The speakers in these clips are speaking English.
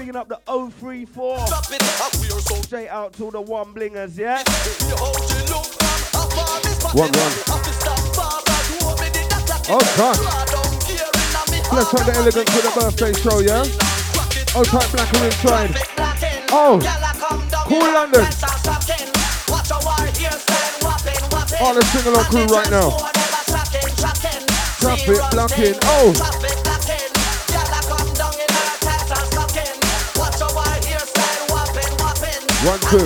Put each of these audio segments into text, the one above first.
bigging up the 034. Straight out to the one blingers, yeah? 1-1. Oh, God. Let's try the elegance for the birthday show, yeah? Oh, type blacker inside. Oh, cool London. Oh, let's sing along crew right now. Traffic blocking. Oh. 1, 2.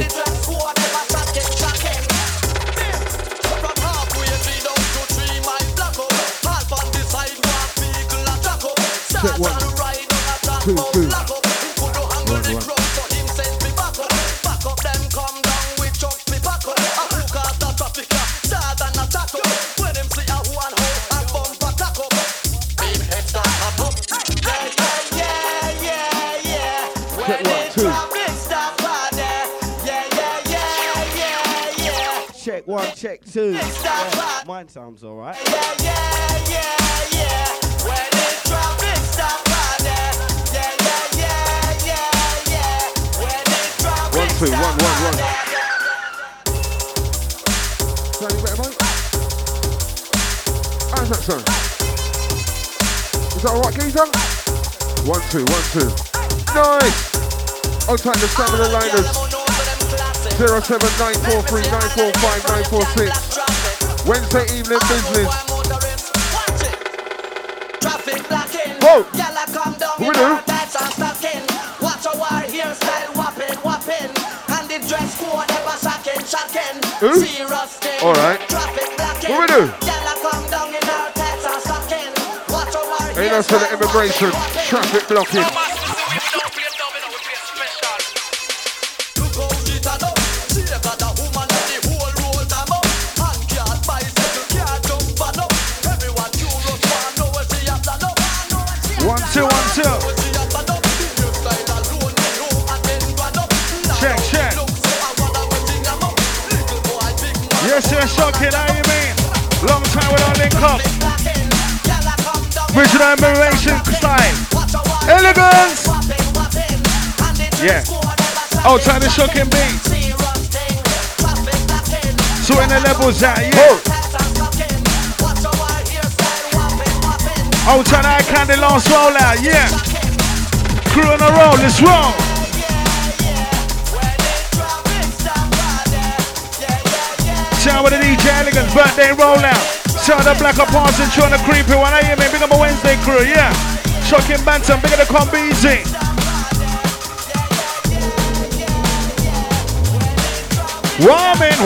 Check 1, 2, 2. 1, 1. Check 1, check 2. Yeah, mine sounds alright. When it's traffic stop there. When it's traffic 1, 2, 1, 1, 1. Sounding better, mate? How's that sound? Is that alright, geezer? 1, 2, 1, 2. Nice! I'll take the stamina liners. 07943945946. Wednesday evening business. Whoa! What we do? Alright. What we do? Ain't us for the immigration. Traffic blocking. Check. Yes, shocking, how you mean? Long time we don't link up. Visual admiration style. Elegance! Yeah. Oh, time the shocking beat. So in the levels out, yeah. Oh, time the eye candy last roll out, yeah. Crew on the roll, let's roll. Shout out with the DJ Elegance birthday rollout. Shout out the Black Up Parson, trying to creep it. When I hear me, big up a Wednesday crew, yeah. Shocking Bantam, big up the combi easy. Warming.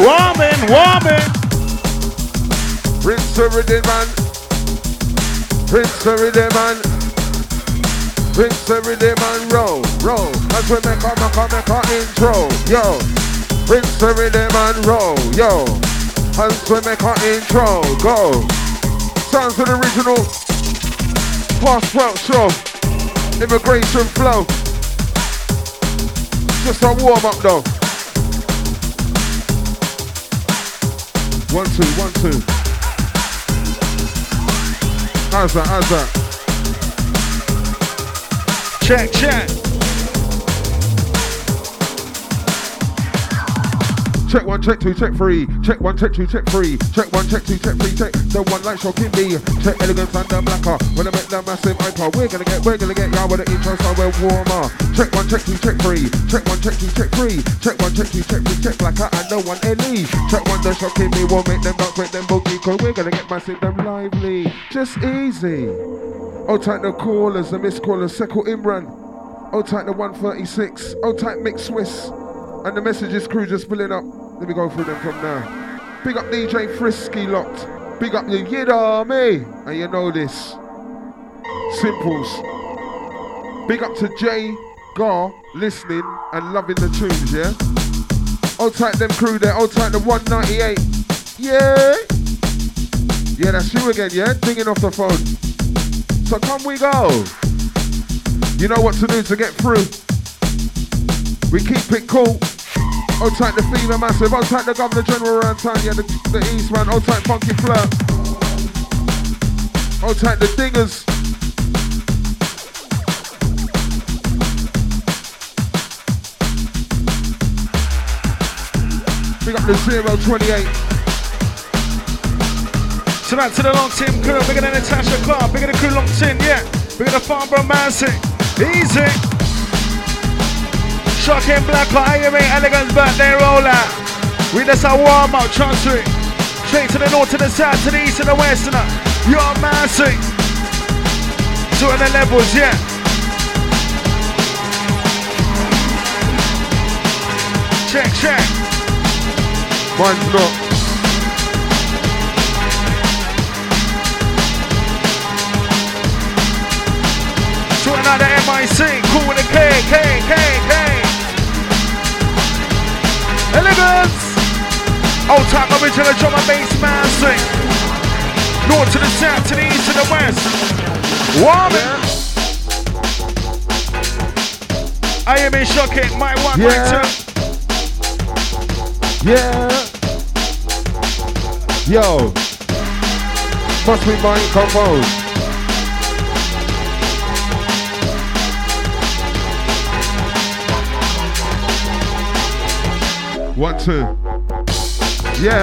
Rinse the rhythm, man. Rinse the rhythm, man. Rinse the rhythm, man. Roll. As we make a intro, yo. Rinse the rhythm and roll, yo. As we make our intro, go. Sounds of the original Passport show. Immigration flow. Just a warm up though. 1, 2, 1, 2. How's that? Check. Check 1, check 2, check 3. Check 1, check 2, check 3. Check 1, check 2, check 3. Check the one like shocking me. Check Elegance and the Blacker. When I make the massive hyper, we're gonna get y'all with the intro so we're warmer. Check 1, check 2, check 3. Check 1, check 2, check 3. Check 1, check 2, check 3. Check Blacker and the one Ellie. Check 1, the shocking me. We'll make them dance, make them boogie. Cause we're gonna get massive, them lively. Just easy. Oh, type the callers, the missed callers. Seco Imran. Oh, type the 136. Oh, type Mix Swiss. And the messages crew just filling up. Let me go through them from now. Big up DJ Frisky locked. Big up your Yid Army. And you know this. Simples. Big up to Jay Gar listening and loving the tunes, yeah? Hold tight them crew there. Hold tight the 198. Yeah. Yeah, that's you again, yeah? Dinging off the phone. So come we go. You know what to do to get through. We keep it cool. Hold tight the Fever Massive. Hold tight the Governor General around town. Yeah, the East man. Hold tight Funky Flirt. Hold tight the Dingers. the 028. Shout out to the long team crew, bigger than Natasha Clark, bigger than the crew long team, yeah. Bigger than Farnborough Massey. Easy. Shocking Black IMA Elegance birthday rollout. We just a warm up, trust me. Straight to the north, to the south, to the east, and the west, and you're Massey. Two of the levels, yeah. Check, check. Mine's not. To another MIC, cool with a K. Elegance. Old time original drum and bass Massey. North to the south, to the east, to the west. Warm it. I am in shocking, my one, my two. Yeah. Yo. Must be mine composed. One, two. Yeah.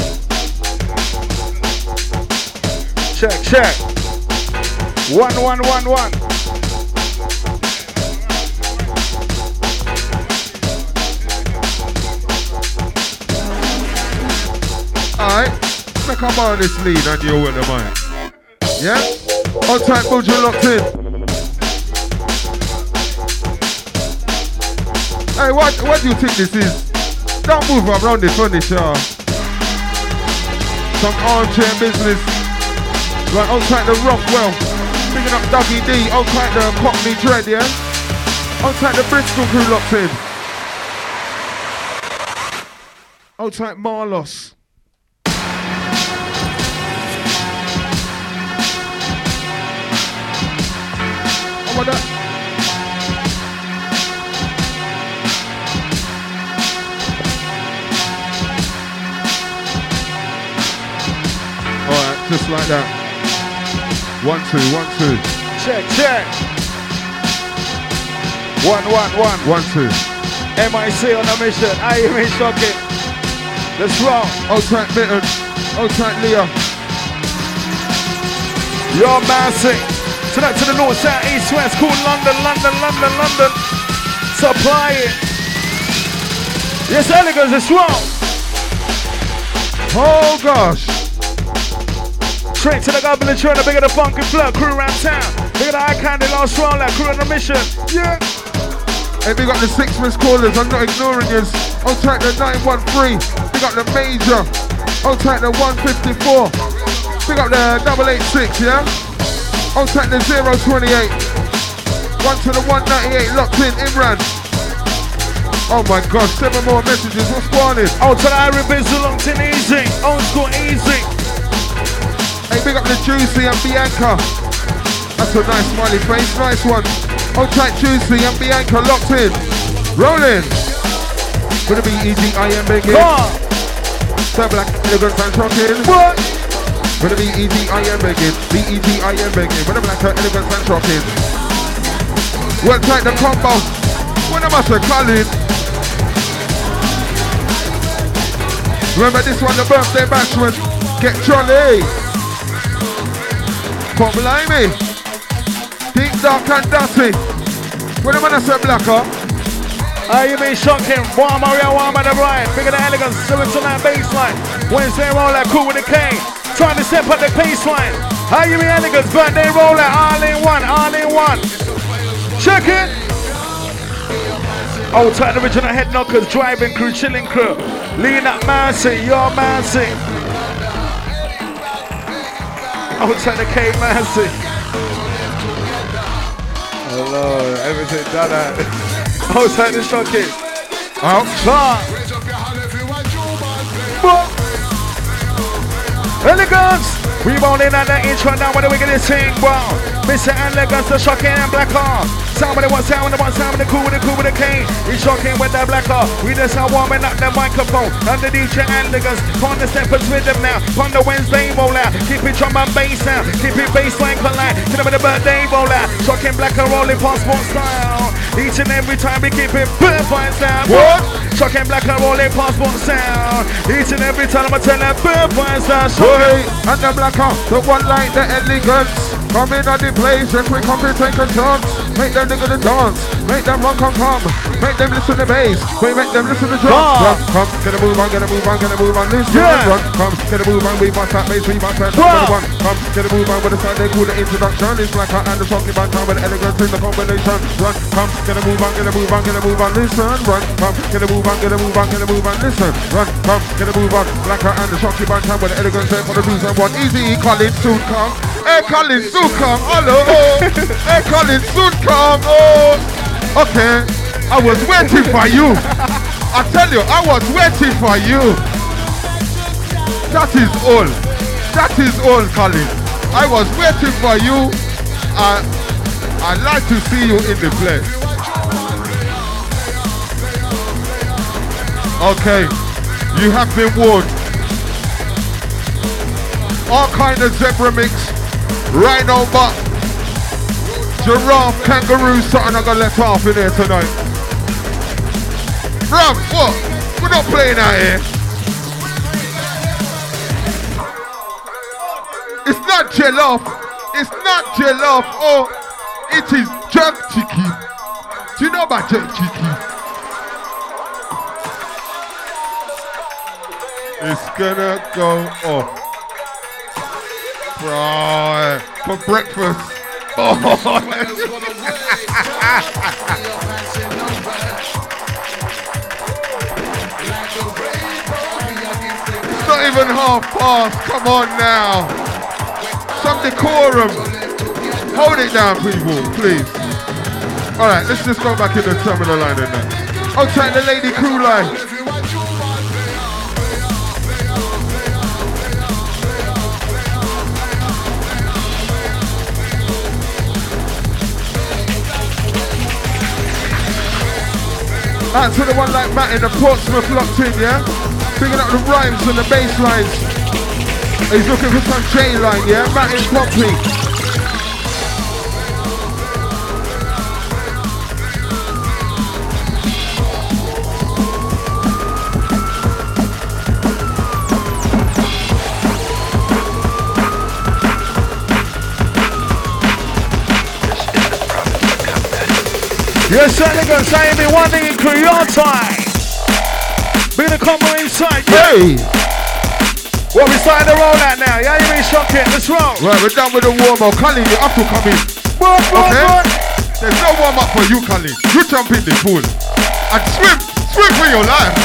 Check. 1, 1, 1, 1. Alright, make a man this lead and you're with the mind. Yeah? All tight, Buju locked in. Hey, what do you think this is? Don't move around the furniture. Some armchair business. Right, all tight the Rockwell. Picking up Dougie D. All tight the Cockney Dread, yeah? All tight the Bristol crew locked in. All tight Marlos. What that? Alright, just like that. 1, 2, 1, 2. Check. 1, 1, 1. 1, 2. MIC on a mission. I am in shocking. Let's roll. Old tight Mitten. Old tight Leah. You're Massey. Tonight to the north, south, east, west. Cool London. Supply it. Yes, Elegance, let's roll. Oh gosh. Straight to the government trying to bigger the funky flow. Crew around town. Bigger the eye candy last roll out. Crew on a mission. Yeah. Hey, big up the 6 missed callers. I'm not ignoring you. I'll take the 913. Big up the major. I'll take the 154. Big up the 886, yeah? I'll take the 028. 1 to the 198. Locked in, Imran. Oh my gosh, 7 more messages. What's going on? Out to the Iron Bizzle, locked in easy. Old school easy. Hey, big up the Juicy and Bianca. That's a nice smiley face, nice one. Hold tight, Juicy and Bianca locked in. Rolling. Gonna be easy, I am begging. So Black Elegance and shocking. What? Gonna be easy, I am begging. B-E-G, I am begging. When the Black Elegance and shocking. Well tight the combo. When am I calling? Remember this one, the birthday bashment. Get jolly. Come blimey. Deep, dark and dirty. When am I say blacker? You been shocking. Warm at the right. Bigger the Elegance. 7 to 9 baseline. Wednesday rollout. Cool with the K. Trying to step up the baseline. You been Elegance. Birthday rollout. All in one. Check it. Old tight original head knockers. Driving crew. Chilling crew. Lean up Massey. You're Massey. Old tight the K Massey. Hello. Everything done out. Outside the shocking. Outside. Elegance. We rolling at the intro now. What do we get this thing, bro? Mr. Elegance, the shocking and black car. Sound with the one, sound with the one, sound with the cool with the cool with the cane. He's shocking with the black car. We just are warming up the microphone. Under DJ Elegance, on the steppers with them now. On the Wednesday roll out. Keep it drum and bass sound. Keep it bassline collide. Get them with the birthday roll out. Shocking black and rolling passport style. Each and every time we keep it perfect sound. What? Shocking black and rolling passport sound. Each and every time I tell them perfect sound. Boy, and the black car, the one like the Elegance. Come in on the place, if we come to take a chance. Make them nigga the dance, make them run, come. Make them listen to bass, we make them listen to drums. Run, come, get a move on, get a move on, get a move on. Listen, run, come, get a move on, we bust that bass, we bust that number one. Come, get a move on with the sound they call the introduction. It's like and the talking about time with Elegance in the combination. Run, come, get a move on, get a move on, get a move on. Listen, run, come, get a move on, get a move on, get a move on. Listen, run, come, get a move on. Black and the talking about time with Elegance in for the reason one. Easy, Colin, soon come. Hey, Colin, soon come. Hello, hey, Colin, soon come. Oh, okay. I was waiting for you. I tell you, I was waiting for you. That is all. That is all, Colin. I was waiting for you. I'd like to see you in the place. Okay, you have been warned. All kind of zebra mix, rhino butt, giraffe, kangaroo, something I got left off in here tonight. Bruv, what? We're not playing out here. It's not jollof. It's not jollof. Oh, it is jerk chicken. Do you know about jerk chicken? It's gonna go off. Right, for breakfast. Oh. It's not even half past. Come on now. Some decorum. Hold it down, people, please. All right, let's just go back in the terminal line and that. Outside the lady crew line. Out to the one like Matt in the Portsmouth locked in, yeah? Picking up the rhymes and the bass lines. He's looking for some J line, yeah? Matt in Pompey. Yes, Elegance, I am in one thing in Korean time. Bring the combo inside, yeah. Hey! Well, we starting to roll out now. Yeah, you been shocking. Let's roll. Right, we're done with the warm-up. Colin, you have to come in. Okay? There's no warm-up for you, Colin. You jump in the pool. And swim for your life.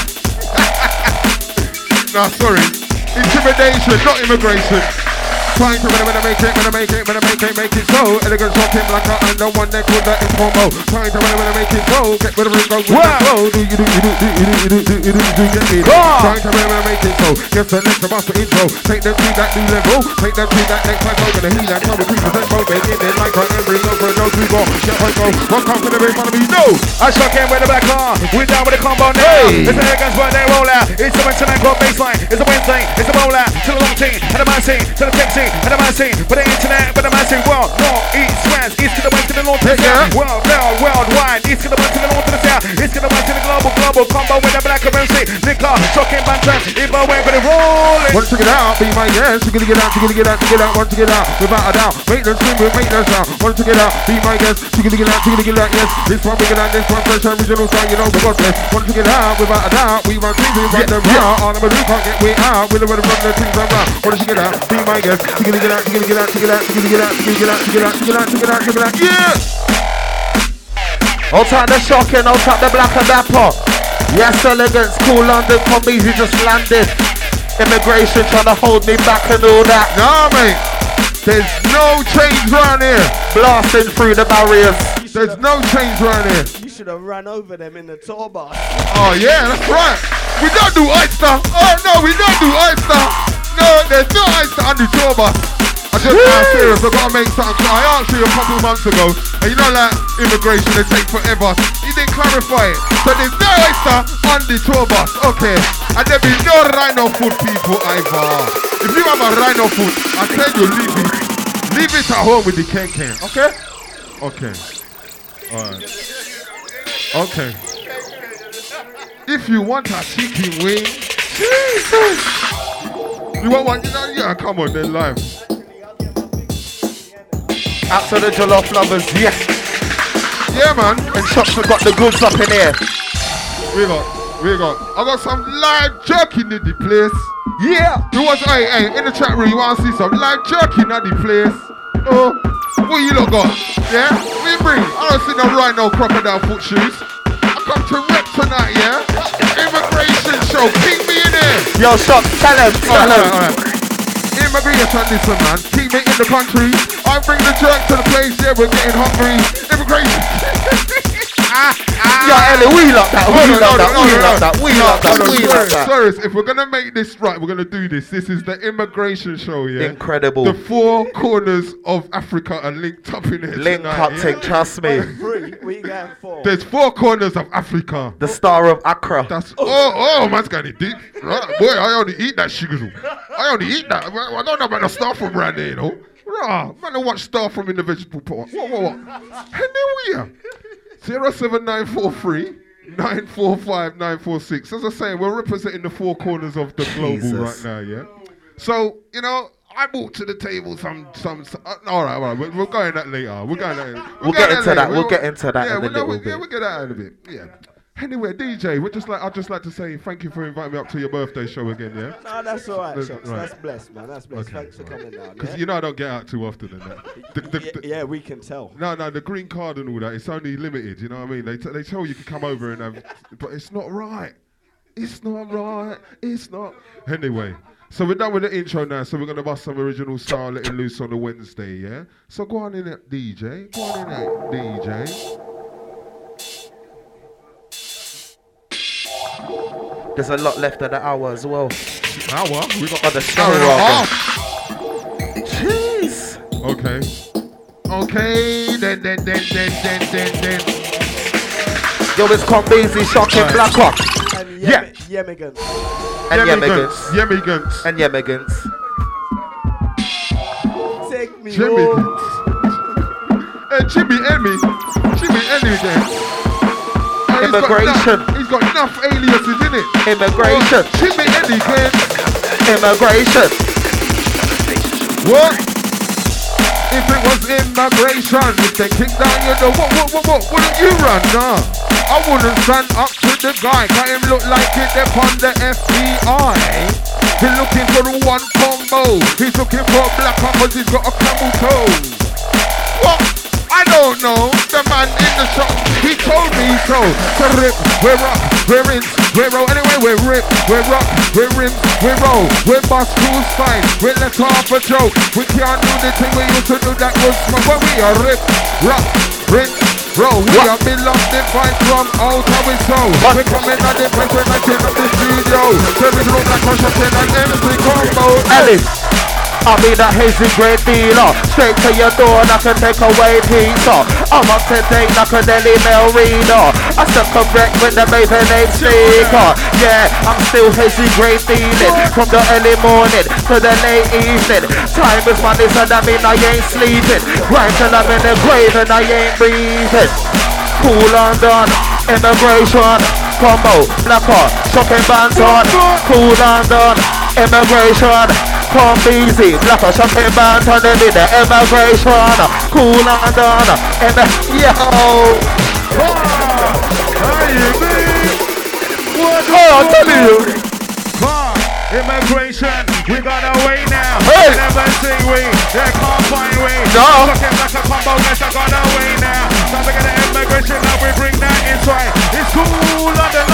Nah, sorry. Intimidation, not immigration. Trying to when I make it so. Elegance talking like I'm the one that called that informal. Trying to when I make it so. Get rid of it, go with the flow. Do you get me? Trying to when I make it so. Get the next master intro. Take them to that new level. Take them to that next level. Gonna heal that 23% moment in it like on every number. No to go. Get right go. One come for the big man of me. No. I shock him with the back car. We're down with the combo now. It's the Elegance birthday roll out. It's the Wednesday night baseline. It's the Wednesday. It's the roll out. To the long team. To the man scene. To the tech scene. And the man scene, but the internet, but the man scene, world, north, east, west, east to the west, to the north, to the south, world, worldwide, east to the west, to the north, to the south, east to the west, to the global combo with the black MC, Nicola, shocking banter, if I went for the rolling. Want to get out, be my guest, you're gonna get out, want to get out, without a doubt, make them scream, make them shout, want to get out, be my guest, you're gonna get out, yes, this one bigger than this one, fresh original style, you know, we got this, want to get out, without a doubt, we run things, we run them out, all of them can't get way out, we're the run the things around, want to get out, be my guest, you're gonna get out, yeah! Out at the shocking, out at the black and dapper. Yes, Elegance, cool London, come easy, just landed. Immigration trying to hold me back and all that. Nah, mate, there's no change round here. Blasting through the barriers. There's no change round here. You should have run over them in the tour bus. Oh yeah, that's right. We don't do Oyster. Oh no, we don't do Oyster. No, there's no Oyster on the tour bus. I I'm serious, I've got to make something. I asked you a couple months ago, and you know like immigration, they take forever. You didn't clarify it. So there's no oyster on the tour bus, okay? And there be no rhino food people either. If you have a rhino food, I tell you leave it at home with the can, okay? Okay. Alright. Okay. If you want a chicken wing, Jesus! You want one? Yeah, come on, then live. Out to the jollof lovers, yes. Yeah, man. And shops have got the goods up in here. We got. I got some live jerky in the place. Yeah. You want? Hey, in the chat room, you want to see some live jerky in the place? Oh, what you look got? Yeah, we bring. I don't see no rhino crocodile foot shoes. I come to rep tonight, yeah. Immigration show, keep me in there. Yo, shop, tell them. Alright. Immigration, listen, man. Keep me in the country. I bring the jerk to the place. Yeah, we're getting hungry. Immigration. Yo, Ellie, we love that. We love that. Sorry, if we're gonna make this right, we're gonna do this. This is the immigration show, yeah. Incredible. The four corners of Africa are linked up in it. Link up thing, trust me. Three, what you going for? There's four corners of Africa. The star of Accra. That's man's gonna deep. Right, boy, I only eat that sugar. I only eat that. I don't know about the stuff from around there, you know. Rah, man, I watch stuff from in the vegetable pot. What? Anyway, 07943 945 946. As I say, we're representing the four corners of the global right now, yeah. So you know, I brought to the table some. All right, we're going that later. We'll get into that. We'll get into that in a little bit. Yeah, we'll get that in a bit. Yeah. Anyway, DJ, I'd just like to say thank you for inviting me up to your birthday show again, yeah? No, that's all right, Shops. Right. That's blessed, man. That's blessed. Okay, Thanks for coming down. Because Yeah? you know I don't get out too often in that. Yeah, we can tell. No, the green card and all that, it's only limited, you know what I mean? They tell you can come over and have, but it's not right. It's not. Anyway, so we're done with the intro now, so we're going to bust some original style letting loose on the Wednesday, yeah? So go on in it, DJ. There's a lot left of the hour as well. Hour? We got On the show, hour and a Robin. half. Jeez. Okay, then. Yo, it's Combeezy, Shocking, Right. Black Hawk. And Yeah. Yemigans. And Yemigans. Yemigans. Take me Yemigans. Jimmy Emmy then. Immigration. He's got enough aliases in it. Immigration. Jimmy Emmy again. Immigration. What? If it was immigration, if they kick down your door, what? Wouldn't you run? Nah. I wouldn't stand up to the guy. Cause him look like it upon the FBI. He's looking for the one combo. He's looking for a black one cause he's got a camel toe. What? I don't know. The man in the shop, he told me so. So rip, we're up, we're in, we're roll. Anyway, we're rip, we're up, we're in, we're roll. We're bust tools fine, we're let off a joke. We can't do the thing we used to do that was smoke. But we are rip, rock, rinse, roll. We are beloved divine from out how we sow. We're coming at the place when I turn up the studio. There is no black construction and MC combo. Alice. I'll be that hazy great dealer. Straight to your door, and I can take away pizza. I'm up to date like a Daily Mail reader. I still correct with the baby name speaker. Yeah, I'm still hazy great dealing. From the early morning to the late evening. Time is money, so that mean I ain't sleeping. Grind till I'm in the grave and I ain't breathing. Cool London, immigration, combo, black heart, shocking bands on. Cool London, immigration. Combeezy, black or shocking band on the middle, immigration, cool and done, yo! I'm telling you! Immigration, we got away now. Hey! Never sing we, they can't find we. No. Looking like a combo, let's got away now. Time to get the immigration, now we bring that inside. It's cool, London,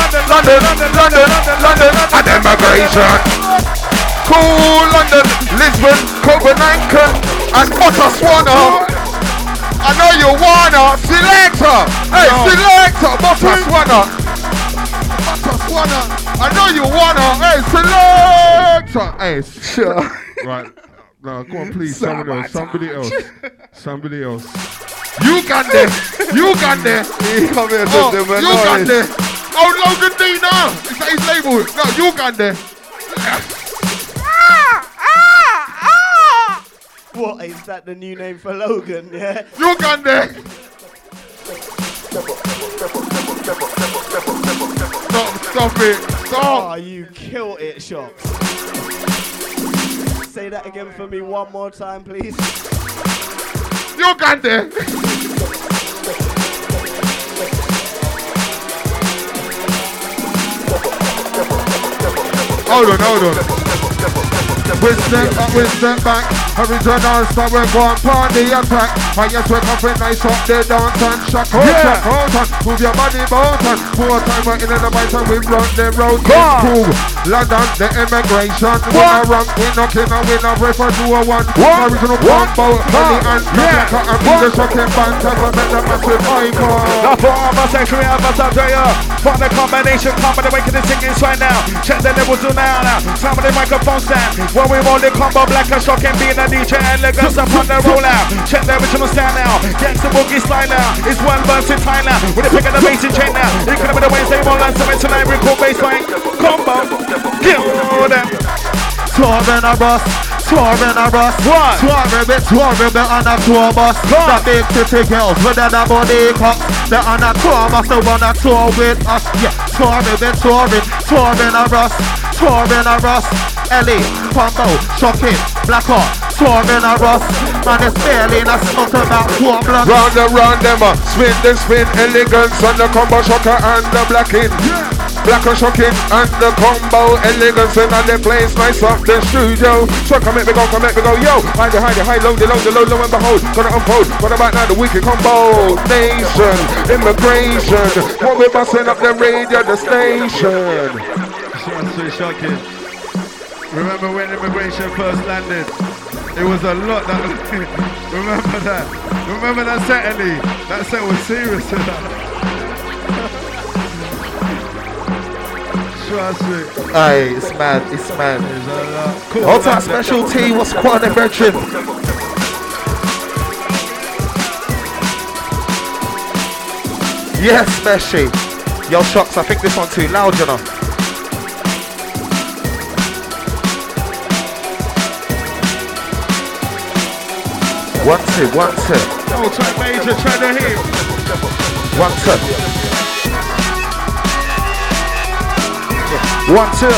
And immigration. Cool London, Lisbon, Copenhagen, and Botswana. I know you wanna. Selector. Hey, selector. Botswana. I know you wanna. Hey, selector. Hey, sure. Right. No, go on, please. Somebody else. You got there. He come here to Oh, do you a got noise. there. Oh, Logan D now. Is that his label? No, you got there. What is that? The new name for Logan? Yeah. You got there. Stop it. Stop. Oh, you killed it, Shops. Say that again for me one more time, please. You got there. Hold on. We step back. Every turn on stop, we go on party attack. I just wake up and nice up the dance and shock out and move your body bout and 4 times we're in the bite and we run the road. Cool. London, the immigration. We a rank, we knocking and we not refer to a one. Original combo, Honey and Rebecca and we the shocking band and we make the massive icon. The former secretary of us out there. For the combination, come with the wake of the singing right now. Check the levels to now. Some of the microphone stand. When we roll the combo, black and shocking being a DJ elegance upon the rollout. Check the original stand now. Get the boogie style now. It's one versatile now. With the pick of the bass in chain now. It could have been the Wednesday roll and 7 tonight. Record baseline. Combo. Kill them. Touring a bus. What? Touring on a tour bus. The big city girls with the body cups. They're on a tour bus, they wanna tour with us. Yeah, touring a bus. Ellie, Combo, Shocking, Black Hawk, touring a bus. Man, it's barely in a smoke about 4 blocks. Round them, spin, elegance on the combo shocker and the blacking. Black and shocking and the combo elegance and the place nice up the studio. So come make me go, yo. Hide, low and behold. Gonna unfold. What about now the wicked combo nation, immigration. What we busting up the radio, the station. So shocking. Remember when immigration first landed? It was a lot that remember that set, Ellie? That set was serious enough. Trust me. Aye, it's mad. There's a lot. Cool. Hold that special tea, what's quite a veteran. Yes, Messi. Yo, Shocks, I think this one too loud, you know. One, two. Oh, try major, try to hit. 1, 2. 1, 2.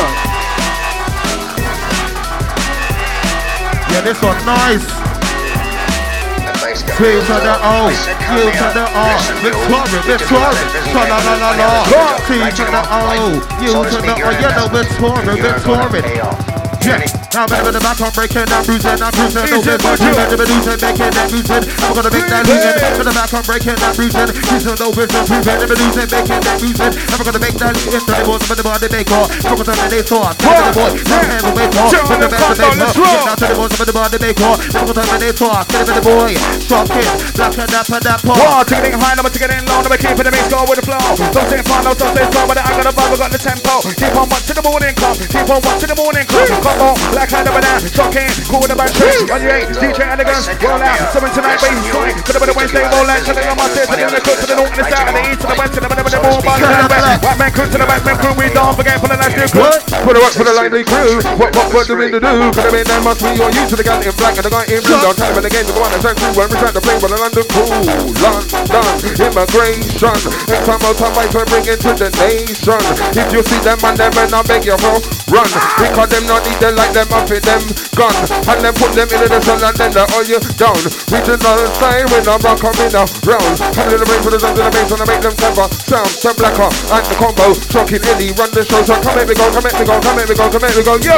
Yeah, this one nice. T to the O, U to the R, Victoria, la. T to the O, U to the O, you know Victoria. Yeah, now better the back, I'm breaking that bruising, no bit losing, making that bruising. I'm gonna make that losing. For the back, I'm breaking that bruising. Using no business, never losing, making that bruising. I'm gonna make that losing. The boys for the body they call. Focus on the talk. Tell the boy, now heavyweight talk. Put the best of they talk. Now to the boys for the body they call. Focus on the talk. Tell the boy, shocking, black and that part. Whoa, ticketing high, number ticketing low, number keeping the bass go with the flow. Don't say far, don't say slow, but I got the vibe, I got the tempo. Keep on watching the morning come. Keep on watching the morning come. Come on, black hand over there, shocking, cool with the bad trick. On your 8, DJ Elegance, roll out. 7 tonight, bass going. Could have been a Wednesday roll out. Chilling on my stairs, to the cook, to the north, to the south, and the east, to the west, to the middle, the more bar, to the west. White man crew to the back man crew, we don't forget for the last new crew. Put it up for the lively crew. What do we do? Could have been that must be on you to the guy in black and the guy in blue. Don't time in the game to go on and turn through when we try to play with the London crew. London immigration. And time out time I bring it to the nation. If you see them and them and I beg you for run. Because them not need them like them up in them gun. And then put them into the sun and then they all you down. Regional style when I'm rock coming around. Come to the brain for the sound to the bass and I make them clever. Sound blacker and the combo. Shocking Illy run the show. So come at me go. Yo.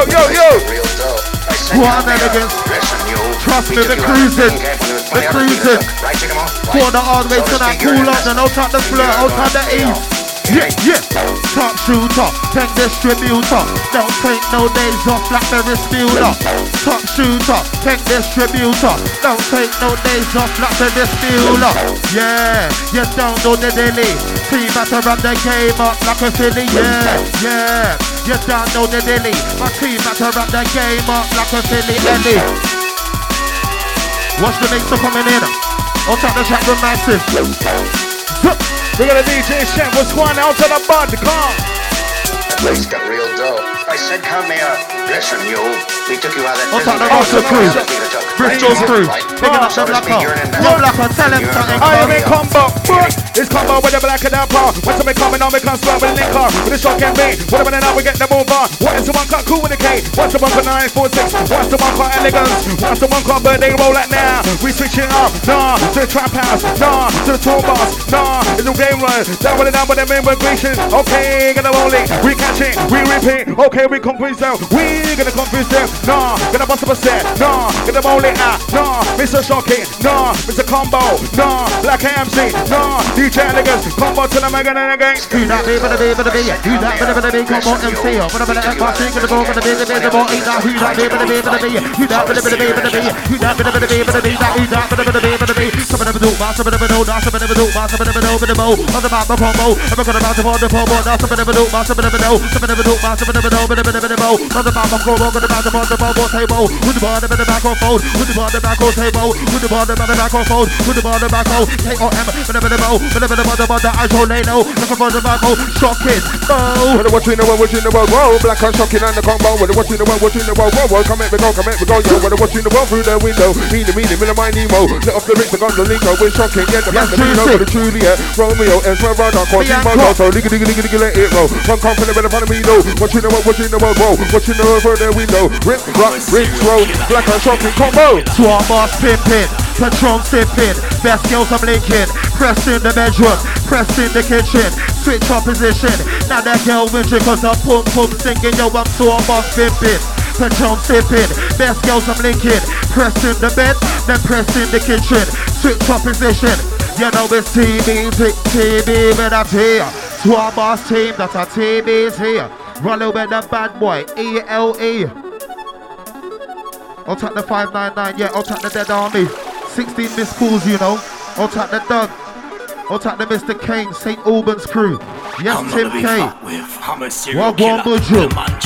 One elegance. Trust me, the cruising. Corner all the way to that cool London. Out on the floor, out on the east. Yeah. Top shooter, tank distributor. Don't take no days off, Blackberry spewler. Top shooter, tank distributor. Don't take no days off, Blackberry spewler. Yeah, you don't know the dilly. Team better run the game up like a filly. Yeah. You don't know the dilly. My team better run the game up like a filly. Ellie. Watch the mixer coming in. I'll take the chat room massive. We got a DJ Chef was one out to the bud. Come. Place got real dull. I said, come here. Listen, you. We took you out of I'll prison. take the Russell crew. Bristol's crew. Picking up the blacker. Yo, blacker, tell him something. I am in combo. It's combo with the black and the power. Once I'm coming on, we can't stop with link car. With the shock and me. Whatever now we get the move on. What is the one cut cool with the K? What's the one for 946? What's the one for elegance? What's the one called birthday roll like now? We switch it up. Nah, to the trap house. Nah, to the tour bus. Nah, it's a game run. Down with the immigration. Okay, gonna roll it. We catch it. We rip it. Okay, we confuse them. We gonna confuse them. Nah, gonna bust up a set. Nah, gonna roll it out. Nah, Mr. Shocking. Nah, Mr. Combo. Nah, Black AMC. Nah, DJ Elegance. Combo to the mega and again. Do that, be, but be. Do that, be, combo MC. Whatever the X, I'm gonna go, gonna be, the ball, ain't that, who that, be. Do that, be. Do that, be. Some of them do, some of them know, some of them do, some of them know, the bow. On the map, the combo. I'm gonna bounce upon the combo. Now some of them do, some of them know, some of them do, some of them know, the bow. On the map, the combo, gonna bounce upon the combo table. With the ball, the microphone. With the ball, the microphone table. With the ball, the microphone. With the ball, the microphone. K-O-M, the bow. The isolino. Looking for the microphone. Shocking. Oh. When watching the world, whoa, black and shocking on the combo. When watching the world, whoa, come at me go, yo. When watching the world through the window, meaning, my Nemo. Let off the Rick, the gun, the lingo, we're shocking, yeah, the band, the Mino, the Juliet, Romeo, Esmeralda, Quasimodo, so digga, let it roll. Come confident, better find me, no. Watching the world, whoa, watching the world through the window, Rip, rock, Rich, roll, black and shocking combo. Swap boss pimping, Patron sipping, best girls I'm linking, press in the bedroom, press in the kitchen, switch up position. Now that girl winching cause I'm pum singing, yo, I'm swap boss pimping. Patron sipping, best girls I'm linking, press in the bed, then press in the kitchen, switch up position. You know it's TV with a T. Swap boss team, that's a TV's here. Rolling with the bad boy, ELE. I'll take the 599, yeah, I'll take the Dead Army. 16 missed calls, you know. I'll take the Doug. I'll take the Mr. Kane, St. Albans crew. Yes, Tim K. Wagwan Buju.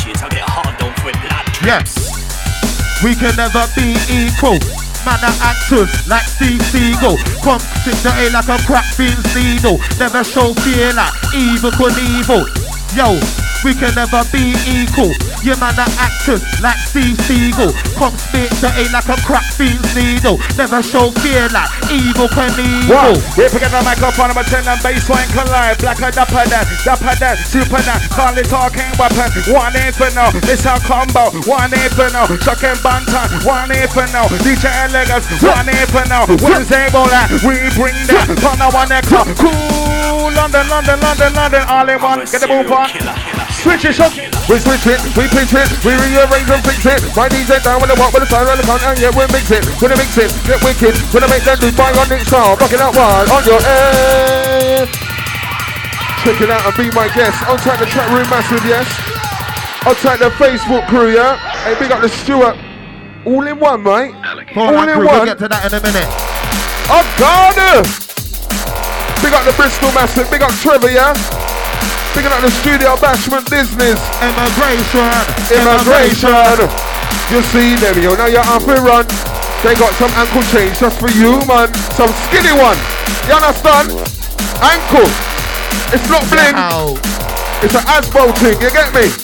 Yes. We can never be equal. Man are actors like Steve Seagal. Come sit the A like a crack fiend's needle. Never show fear like evil Knievel. Yo, we can never be equal. You man are actors like Steve Seagal. Come spit the A like a crack fiend's needle. Never show fear like evil Knievel. We pick up the microphone and turn the baseline collide. Black and dapper that, super that. Call it talking weapon. One inferno, this our combo. One inferno, shocking bantan. One inferno, DJ Elegance. One inferno, Wednesday bowler. We bring that. Partner one extra. Cool, London. All in one, get the move on. Switch it, shocking. We switch it, we pitch it, we rearrange and fix it. My DJ down with the walk with the side of the con, and yeah, we mix it. When I mix it, get wicked. When I make that do bang on its star, rocking out wild on your head. Check it out and be my guest. I'll take the chat room massive, yes. I'll take the Facebook crew, yeah. Hey, big up the Stuart. All in one, mate. All in one. We'll get to that in a minute. Oh, God. Big up the Bristol massive. Big up Trevor, yeah. Picking up the studio bashment business. Immigration. You see them, you know you're up and run. They got some ankle chains just for you, man. Some skinny one. You understand? Ankle. It's not bling. Ow. It's an Asbo thing, you get me?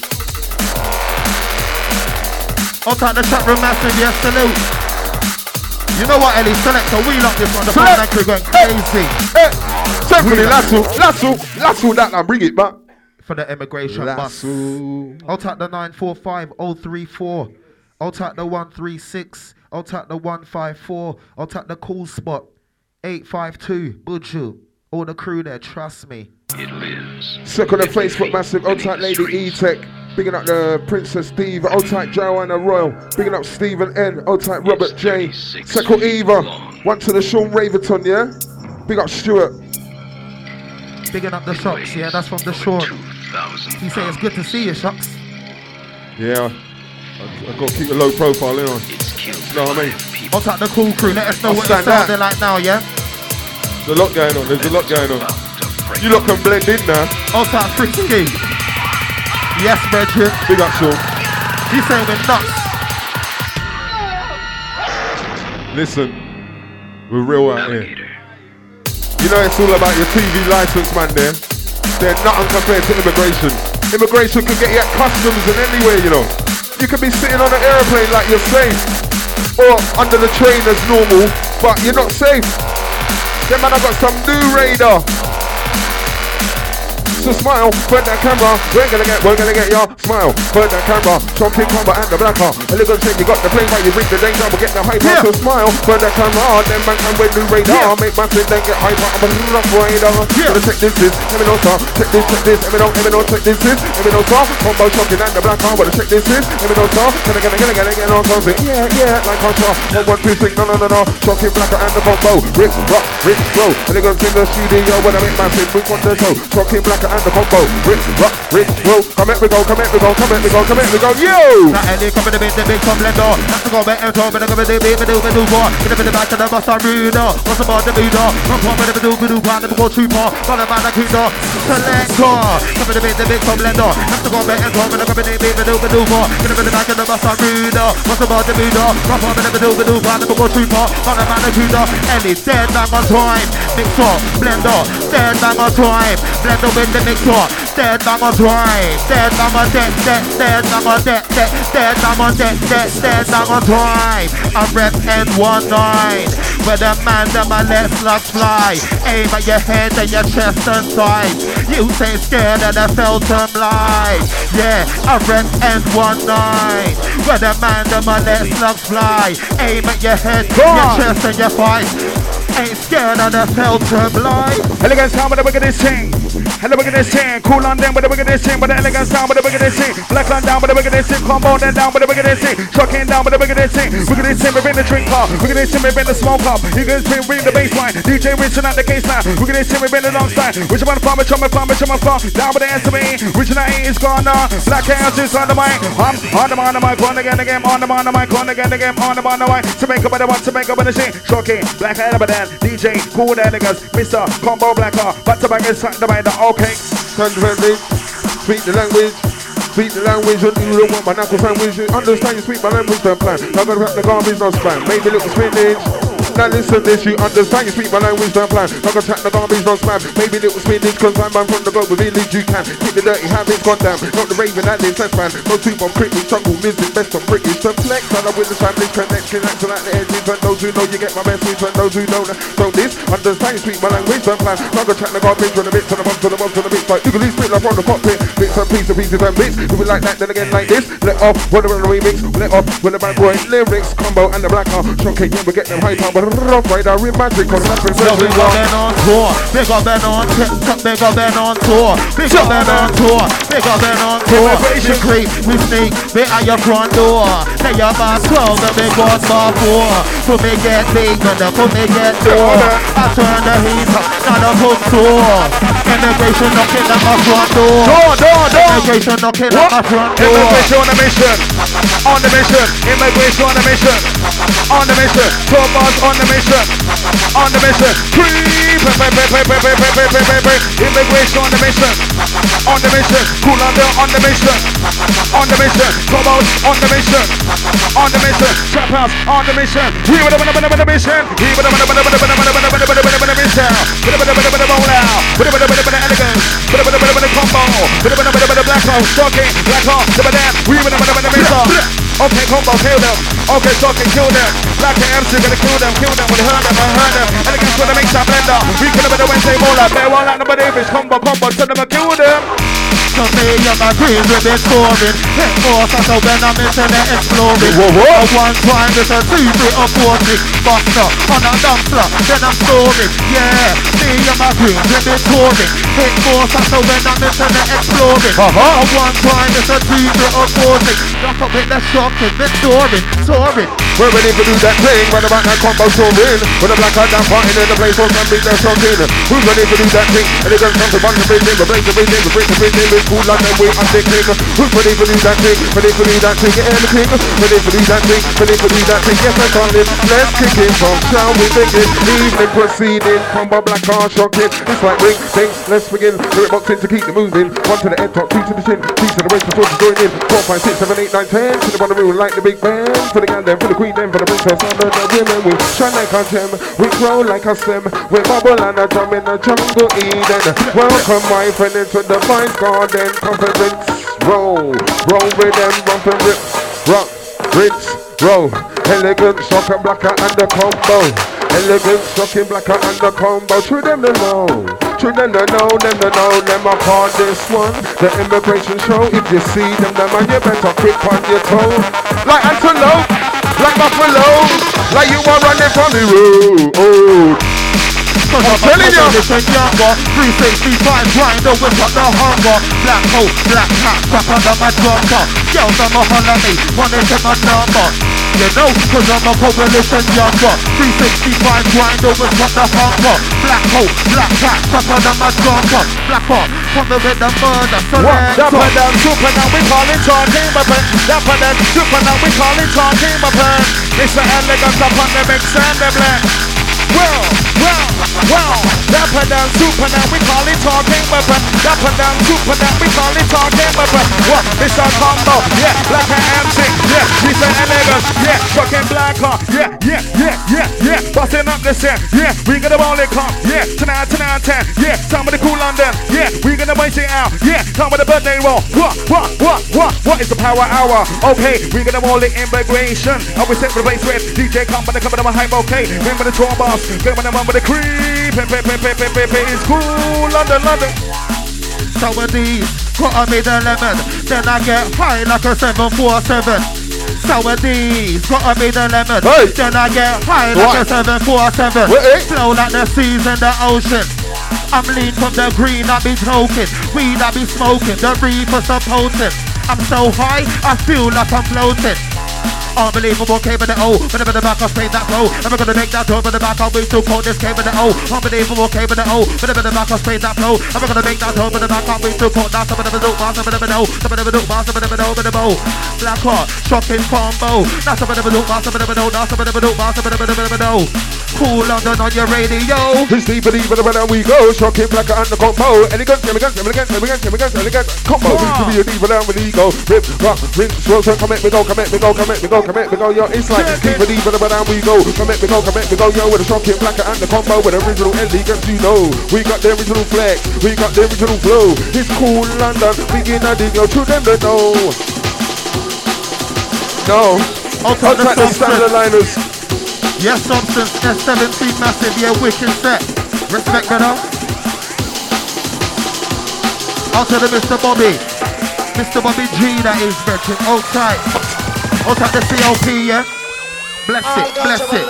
I'll take the chat room massive, yes, salute. You know what, Ellie? Selector, we lock this on the phone and we're going crazy. Definitely, lasso, that now, bring it back. For the immigration bus. I'll take the 945-034. I'll take the 136. I'll take the 154. I'll take the cool spot. 852. Buju. All the crew there, trust me. Second on Facebook, massive. I'll take Lady E-Tech. Bigging up the Princess Steve. I'll take Joanna Royal. Bigging up Stephen N. I'll take Robert J. Second Eva. One to the Sean Raverton, yeah? Big up Stuart. Bigging up the Shocks, yeah, that's from the Sean. He say it's good to see you, Shocks. Yeah, I've got to keep a low profile, you know. You know what I mean? I'll take the cool crew, let us know what it's sounding like now, yeah? There's a lot going on, You lot can blend in now. I'll take Frisky. Yes, Bridget. Big up, Sean. He's saying we're nuts. Listen, We're real out here. You know it's all about your TV license, man, there. They're nothing compared to immigration. Immigration can get you at customs and anywhere, you know. You can be sitting on an airplane like you're safe. Or under the train as normal, but you're not safe. Then man, I got some new radar. So smile, point that camera, we're gonna get y'all. Smile, point that camera, choking combo and the blacker. A little shake, you got the plane right, you bring the danger, we'll get the hype out. So smile, point that camera, then man can with new radar. Make my fit, then get hype out, I'm a rough rider. Gonna check this, let me know, sir. Check this, let me know, check this, let me know, sir. Combo choking and the blacker, wanna check this, let me know, sir. Can I get on something? Yeah, like on sir. 1, 2, 3, no. Choking blacker and the combo. Rich, rock, rich, roll. And they gonna in the studio when I make my fit, we on the show. Choking blacker and the combo, rich, rock, rich, roll. Come at me go, yo! Now Ellie come in the big come blender. Have to go back and talk, but I go with the big do more. Get up in the back of the bus, I'm ruder. What's about the leader? Come on, with the do, and the go too far. Got a man that keep the selector. Come in the big come blender. Have to go back and talk, but I go with the big do more. Get up in the back of the bus, I'm ruder. What's about the leader? Come on, with the do, and the go too far. Got a man that keep the Ellie dead bang on time. Mix up, blender, dead bang on time. Blender with the mixer. Dead bang on time, dead bang on dead bang on dead bang on time. I'm rep N19, where the man that my left slugs fly. Aim at your head and your chest and thighs. You say scared and I felt them lies. Yeah, I'm rep N19, where the man that my left slugs fly. Aim at your head, your chest and your thighs. Ain't scared and I felt them lies. Elegant sound with the wickedest thing. And the wickedest thing. Cool on them with the wickedest thing. But the elegant sound with the wickedest thing. Black on down with the wickedest thing. Combo then down with the wickedest thing. Shocking down with the wickedest thing. Wickedest thing within the drink cup. Wickedest thing within the smoke cup. You can spin ring the baseline. DJ Richard at the case now. Wickedest thing within the long side. Which one from, which one from, which one from. Down with the answer me. Which one is gone now. Black hands is on the mic. I'm on the mic. On again, on the mic. On again, on the mic. To make up with the one, to make up with the thing. Shocking. Black head of Dan. DJ. Cool elegance. Mr. Combo Blacker. Back to back inside the mind. Okay. Speak the language, and you don't want my knuckle sandwich. Understand you speak my language, don't plan. I'm gonna rap the garbage, no spam. Maybe little spinach. Now listen this, you understand you speak my language, don't plan. I'm gonna track the garbage, no spam. Maybe little spinach, cause I'm from the global village, you can. Keep the dirty habits, gone down. Not the raven that lives, that's man. No two on cricket, struggle, music, best on British. To flex, and I'm with the family connection, acting like the edges. And those who know you get my message, and those who don't. So this, understand you speak my language, don't plan. I'm gonna track the garbage, run a bit to the bump, to the bump, to the bit. Like you can leave split like on the cockpit. Bits and pieces and bits. Do it like that, then again like this. Let off, when the remix. Let off, when the bad boy lyrics. Combo and the black car. Shocking, yeah, we get them hype up. But rough rider, real magic. Cause that's been so big up and on tour. Big up and on TikTok. Big up and on tour. Big up and on tour. Big up and on tour. We creep, we sneak. We at your front door. They are my 12 and big boss bar 4. Put me get big and the put me get door. I turn the heat up. Not a hook door. Immigration knocking at my front door. Immigration knocking at my front door. Immigration on a mission. On the mission. Immigration on a mission. On the mission. 12 bars on the mission. On the mission. Immigration on the mission. On the mission. Cool on the mission. On the mission. 12 bars on the mission. On the mission. Trap house on the mission. We with the mission. We with the mission. With the roll out. With the elegance. With the combo. With the black hole. Shocking. Black hole. We with the mission. Okay, combo, kill them. Okay, shocking, kill them. Black MC, gonna kill them. When they heard them. Elegance with the mix up blender. We kill them with the Wednesday roll out. Bear one like the Davis. Combo, tell them to kill them. So me and my green with it scoring. Hit force, so when I'm into the exploring. A one time with a 2-3 or 4-6 buster on a dumpster, then I'm storing. Yeah, me and my green with it scoring. Hit force, so when I'm into the exploring. A one time with a 2-3 or 4-6. Drop up with the shocking, the soaring. We're ready to do that thing, when the back and combo soaring. With the black and down party in the place, so some big they're shocking. Who's ready to do that thing? And they're gonna come to run the big thing, we break the big thing, we break the big thing, we cool like that way, I'm sick thing. Who's ready to do that thing? Ready to do that thing, yeah, the king. Ready to do that thing, ready to do that thing, yes, I call it. Let's kick it from shall we begin? Evening proceeding, combo black on are shocking. It's like ring, ding, let's begin. Lyric boxing to keep the moving. 1 to the head top, 2 to the chin, 3 to the waist, the torch is going in. 4, 5, 6, 7, 8, 9, 10. To the bottom room like the big band. For the gal them, for the queen them, for the princess, and the women. We shine like a gem, we grow like a stem. We bubble and a drum in the jungle Eden. Welcome my friend into the vine garden. Confidence, roll with them, rock and rip, rock, rinse, roll. Elegant, shocker, blacker, and the combo. Elegant, shocking, blacker, and the combo. True them to know, true them to know, them I call this one the immigration show. If you see them, man, you better quick on your toe. Like antelope, like buffalo, like you are running from the road. I'm telling you, listen younger, 365 grinder without the hunger. Black hole, black hat, crap under my jumper. Girls on my holiday, wanna get my number. You know, cause I'm a coalition younger. 365 grinder without the hunger. Black hole, black hat, crap under my jumper. Black heart, from the rhythm murder, Dapper down, super now, we call it talking weapon. Dapper down, super now, we call it talking weapon. It's the elegance upon the mix and the blend. Well, dapper down, super now, we call it talking weapon. Dapper down, super now, we call it talking weapon. What? It's a combo, yeah, like an MC, yeah, we say elegance, yeah, fucking black heart, yeah, busting up the set, yeah, we gonna roll it come, yeah, tonight, 10, yeah, time with the cool London, yeah, we gonna wait it out, yeah, time with the birthday roll, what is the power hour? Okay, we gonna roll it immigration, and we set the bass with DJ come with the hype, okay, remember the draw boss, remember the one with the creep, it's cool London. Some of these, gotta be the lemon. Then I get high like a 747. Some of these, gotta be the lemon. Hey. Then I get high like a 747. Hey. Flow like the seas in the ocean. I'm lean from the green, I be smoking. Weed, I be smoking. The reaper so potent. I'm so high, I feel like I'm floating. Unbelievable, came in the O, but in the back I'll that flow. I'm gonna make that door, but the back I'll be too cold. This came in the O. Unbelievable, came in the O, but in the back I'll that flow. I'm gonna make that door, but the back I'll be too cold. Now some of them do, some of them know, some of them do, some of them know, but the bow. Black heart, shocking combo. Now some of them do, some of them know, now some of them do, some of them know. Cool London on your radio. it's deeper, and we go. Shocking, blacker, and the combo. Elegant, combo. To be a deeper down with ego. Rip, rock, rinse, roll, so come at me, go. Yo, it's like deeper, and we go. Come at me, go, yo, with a shocking, blacker, and the combo. With original elegance, you know. We got the original flex, we got the original flow. It's cool London, begin a dig, yo, to them to know. No, outside the standard liners. Yes, substance, S17 massive, yeah, wicked set. Respect, brother. Out to the Mr. Bobby G, that is mentioned. Outside the CLP, yeah. Bless it.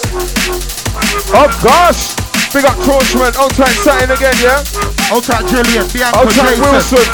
Of course, big up Torchman, outside Satin again, yeah. Outside Jillian, Bianca, Outside Jason. Wilson.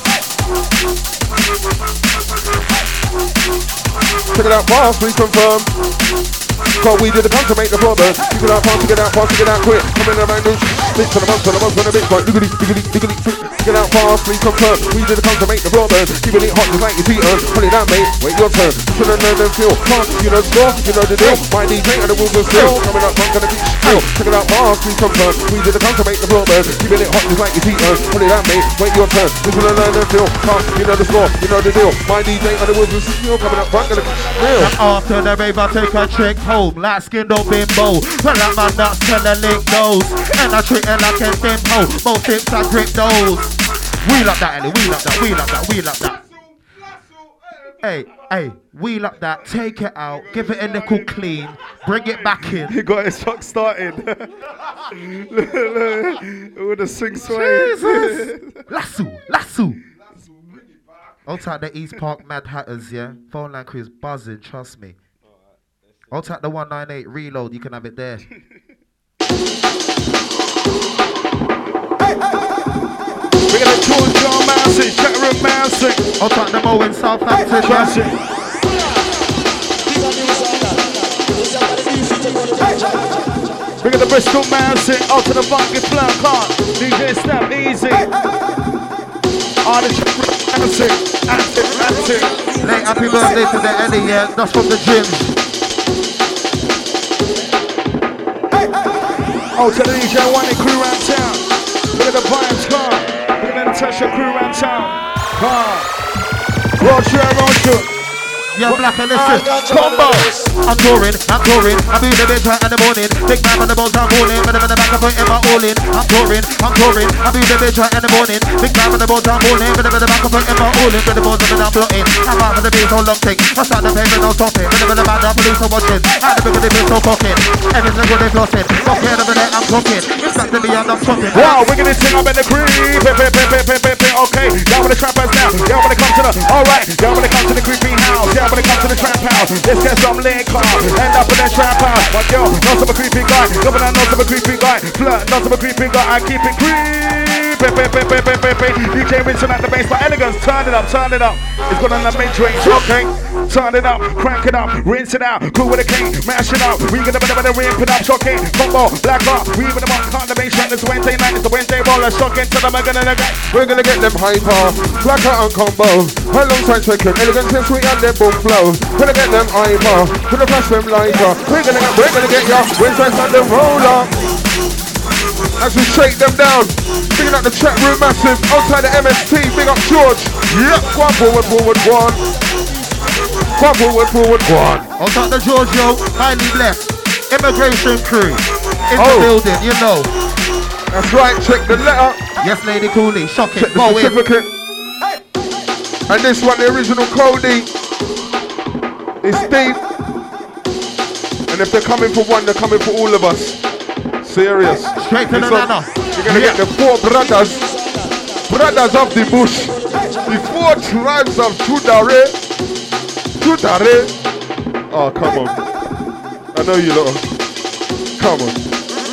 Check it out fast, we confirm. Cause we did the come to make the floor burn. Check it out fast, get out quick. Come in around this, stick to the monster, and a bit quick. Diggity. Check it out fast, we confirm. We did the come to make the floor burn. Keeping it hot just like your feet earn. Hold it down, mate, wait your turn. You should have learned and feel. Fast, you know the score, you know the deal. My DJ and the rules are still. Coming up, I'm gonna keep still. Check it out fast, we confirm. We did the come to make the floor burn. Keeping it hot just like your feet earn. Hold it down, mate, wait your turn. You should have learned and feel. Fast, you know the score, you know the deal. My DJ and the rules are still. Coming up, I'm gonna keep still. And after the rave, I take a chick home. Light skinned up bimbo. Well, that man that's telling link those. And I treat her like a dimpo. Both tips I grip those. Wheel up that, Ellie. Wheel up that. Hey, wheel up that. Take it out. Give it a nickel clean. Bring it back in. He got his truck started. With a swing sway. Jesus. Lasso. Outside the East Park Mad Hatters, yeah? Phone line crew is buzzing, trust me. Outside the 198 reload, you can have it there. We're gonna choose your mousing, chat room mousing. Outside the Mo in Southampton, Trust yeah? it. Bring the Bristol mousing, out to the funky flow car. DJ Snap easy. On the chat room mousing. Active. Hey, happy birthday to the Eddie, yeah? That's from the gym. Oh, to the DJ One crew around town. Look at the vibes, come. Look at the Natasha crew around town. Come. Roger. You're black and listen, combo. I'm touring, I'm doing the bitch right in the morning. Big man on the balls, I'm rolling, but I'm in the back, I put in my all in. I'm touring, I'm doing the bitch right in the morning. Big man on the balls, I'm rolling, but I'm in the back, I put in my all in. With the balls up and I'm floating. I'm out for the beat, so long thing. I start the pavement, no stopping. Whenever the band, the police are watching. Out the big of the bitch, so fucking. Everything's good, they flossing. Fucking over there, I'm talking. It's back to me, I'm not talking. Wow, we're gonna sing up in the creep. Okay, y'all wanna trap us now. Y'all wanna come to the, alright. Y'all wanna come to the creepy house. Y'all wanna come to the trap house. Let's get some liquor. End up in the trap house. But yo, not some creepy guy. Governor, not some creepy guy. Flirt, not some creepy guy. I keep it creepy. DJ Vincent at the bass, but elegance. Turn it up. It's got on the mid range. Okay, turn it up, crank it up, rinse it out. Cool with a king, mash it up. We gonna ramp it up, shocking. Combo, black up. We even about cut the bass track. It's Wednesday night. It's the Wednesday roller. Shocking to them. We're gonna get them hyper, black out and combo. Alongside second, elegance and sweet and them boom flow. Gonna get them hyper, gonna flash them lighter. We're gonna get ya. Wednesday and the roller. As we shake them down, bringing up the chat room massive. Outside the MST, big up George. Yep, go on forward. Go on. Outside the Giorgio, highly blessed. Immigration crew in the building, you know. That's right, check the letter. Yes, Lady Cooley, shocking. Check the certificate. And this one, the original Cody, is Steve. And if they're coming for one, they're coming for all of us. Serious. Straight to the nana. You're gonna get the four brothers of the bush. The four tribes of Tudare. Oh, come on. I know you lot. Come on.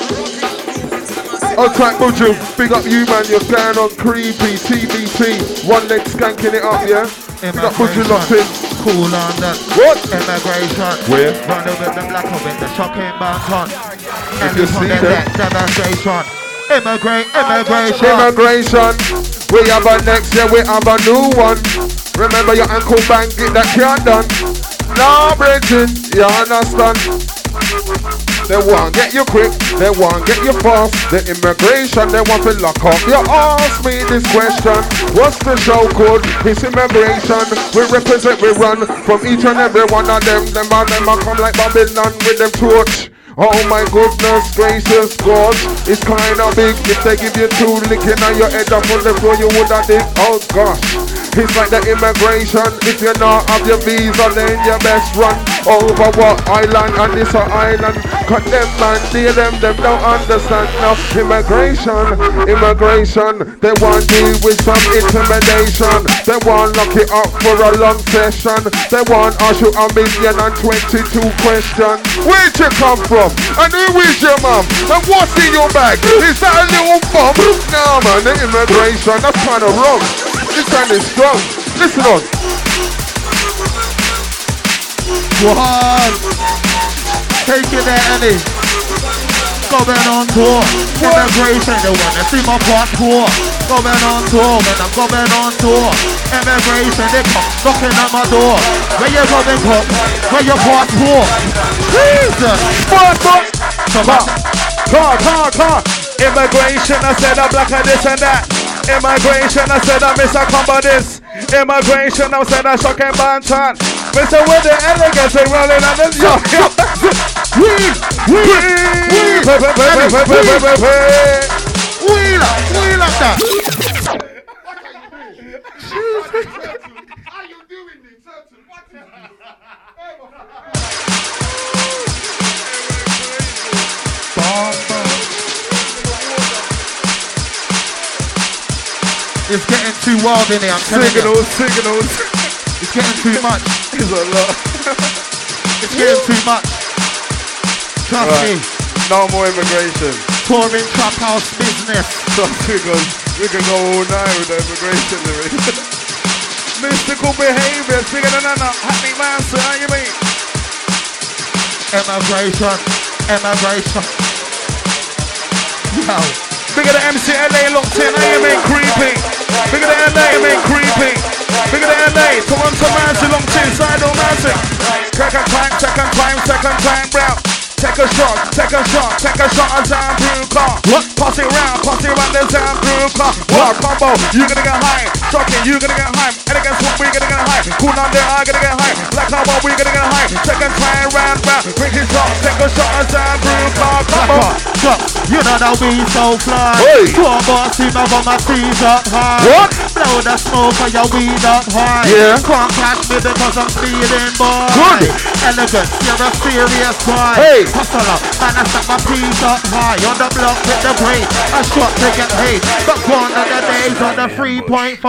Outside Buju, big up you man, you're going on creepy, TBT. One leg skanking it up, yeah? Big up Buju locked in. Cool on that. What? Immigration. Where? Run over the black of it, the shocking mountain. If you see them. Demonstration. Immigration. We have a next year, we have a new one. Remember your ankle bang, get that can't done. Now, Bridget, you understand? They won't get you quick, they won't get you fast. The immigration, they want to lock up. You ask me this question, what's the show code? It's immigration, we represent, we run from each and every one of them. Them come like Babylon with them torch. Oh my goodness gracious God, it's kinda big. If they give you two licking on your head up on the floor, you woulda dig. Oh gosh, it's like the immigration. If you not have your visa, then you best run over what island? And this a island. Cut them man, deal them don't understand now. Immigration, they want deal with some intimidation. They want lock it up for a long session. They want ask you 1,022 questions. Where'd you come from? And who is your mum? And what's in your bag? Is that a little bomb? Nah man, the immigration, that's kind of wrong. This kind is strong. Listen on. One. Take it there, Eddie. Going on tour. Immigration, they wanna see my passport. Going on tour, when I'm going on tour. Immigration, they come knocking at my door. Where you going, pop? Where your passport? Jesus. Car. Immigration, I said I'm black and this and that. Immigration, I said I miss a combo this. Immigration, I said I shock and bantan. Mr. With the elegance, they rolling on this. Wheel up that. Are you doing this? What is this? It's getting too wild in here, I'm telling you. Signals. It's getting too much. It's a lot. It's getting too much. Trust me. No more immigration. Touring trap house business. Trust me, we can go all night with the immigration lyrics. Mystical behavior, bigger than a happy man, so how you mean? Immigration. Yo. Bigger than MCLA locked in, how you mean creepy? Bigger than LA, you mean creepy? Bigger than LA, Toronto Mancy locked in, side on Mancy. Second time, brown. take a shot, take a shot, take a shot of Zambrew car. What? Pass it around the Zambrew car. What combo? You gonna get high. Shocking, you gonna get high. Elegance, we gonna get high. Cool on there, I gonna get high. Black combo, we gonna get high. Second time round. Bring it up, take a shot of Zambrew car. Combo. You know that we so fly. Hey. Poor boss, you know got my feet up high. What? Blow the smoke for your weed up high. Yeah. Can't catch me because I'm feeling boy. Good. Elegant, you're a serious boy. Hey. Hustler, man, I set my feet up high. On the block with the break, a shot to get paid. But one of the days on the 3.5. 10, 9,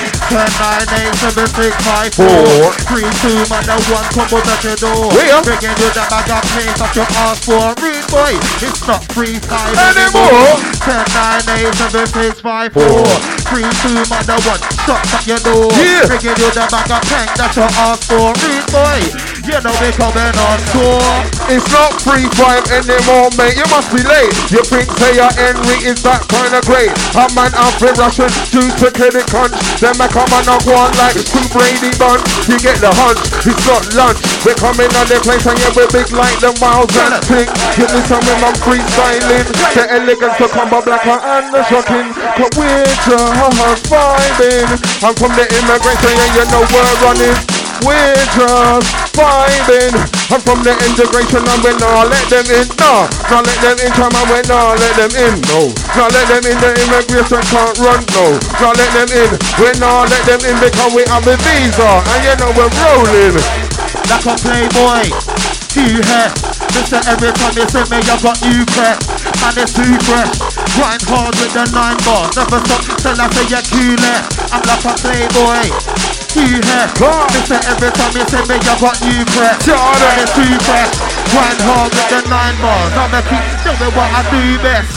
8, 7, 6, 5, 4. 3, 2, man, the one combos at your door. Yeah. Bringing you the bag of pace that you asked for. Rude boy, it's not 3, 5 Anymore. 10, 9, 8, 7, 6, 5, 4. 3, 2, man, the one shots at your door. Yeah. Bringing you the bag of pace that you asked for. Rude boy, you know we coming on tour. It's not 3-5 anymore, mate. You must be late. You think Taya Henry is that kind of great? A man out for Russian due to credit crunch. Then I come and I go on like two Brady Bunch. You get the hunch, it's not lunch. We're coming on the place and yeah, we're big like the miles and thing. You listen when I'm freestyling. The elegance to combo blacker and the shocking. Cause we're just vibing. I'm from the immigration and you know we're running. We're just vibing. I'm from the integration and we're not let them in. No, not let them in, come on, we're not let them in. No, not let them in, the immigration can't run. No, not let them in, we're not let them in because we have a visa. And you know we're rolling. Like a playboy, you hair. Listen, every time you see me, you got new crap. And it's too fresh. Grind hard with the 9 bars. Never stop till I say you're cool. I'm like a playboy. You hair. Listen, every time you see me, you got new crap. And it's too fresh. Grind hard with the 9 bars. I'ma keep doing what I do best.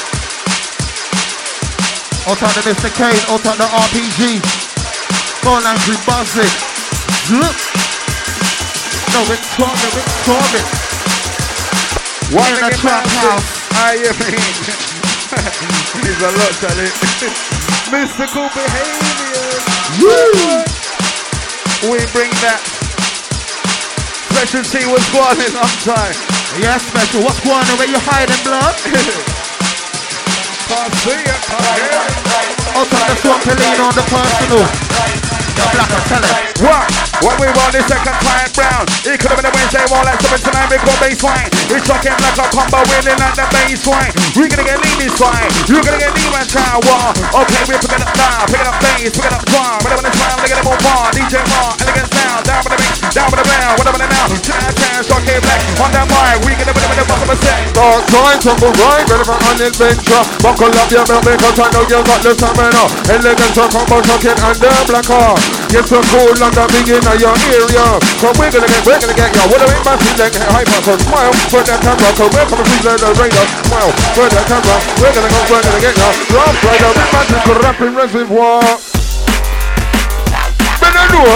Out on the Mr. Kane, out on the RPG. All angry buzzing. No, it's torment. One in a trap house. I mean, he's a lot, Charlie. Mystical behavior. Woo! We bring that. Special T was going in on time. Yeah, special. What's going on? Where you hiding, blood? Can't see it. Out on the swamp to lean on the personal. The black, I tell it. What? When we want the second time round, it could have been a Wednesday one like 7 tonight, we call baseline. It's shocking like a combo winning at the baseline. We're gonna get lean this time. You're gonna get lean right now. What? Okay, we're picking up now, picking up bass, picking up drum. Whatever the time, they're gonna move on. DJ Mar, elegant sound, down with the mix, down with the ground. Whatever the now, turn, shocking black on that mic. We gonna put them in the bottom of set. Start trying to move right, ready for an adventure. Buckle up your belt because I know you got the stamina. Elegant combo shocking and the black heart. Yes, so cool on the beginning of your area. So we're gonna get ya. What do we must be like hyper? So smile for that camera. So we're coming to the radar. Smile for that camera. We're gonna get ya. Drop right up in magic rapping reservoir. Benadua.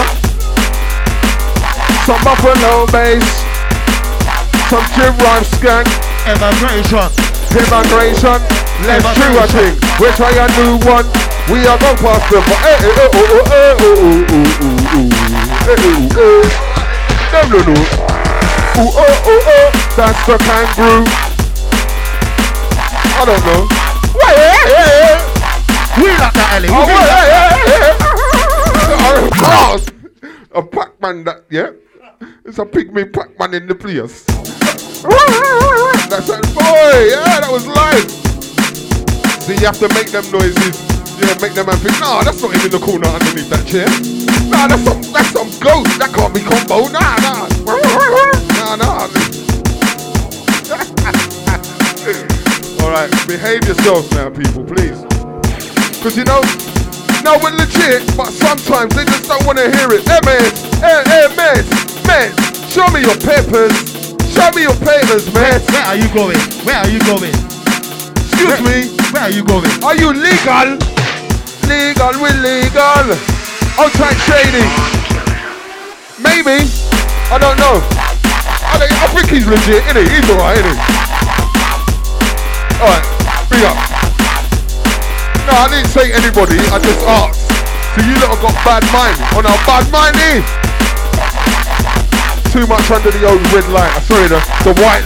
Some buffalo bass. Some Jim Rhyme skank. Immigration. Let's do a thing. We'll try a new one. We are going past the that's the kangaroo. I don't know. We like that, Ellie. A Pac-Man that, yeah? It's a pygmy Pac-Man in the place. That's that boy, yeah, that was live. So you have to make them noises. Yeah, make them happy. Nah, that's not even the corner underneath that chair. Nah, that's some ghost. That can't be combo. Nah. Alright, behave yourselves now, people, please. Cause you know, no, we're legit, but sometimes they just don't want to hear it. Mez, show me your papers. Show me your papers, man. Where are you going? Excuse me. Where are you going? Are you legal? Legal, we're legal. Outside shady. Maybe. I don't know. I think he's legit, innit? He's alright, innit? Alright, bring up. No, I didn't say anybody, I just asked. So you lot have got bad mind. On our bad mind here. Too much under the old red light. Sorry, the white light.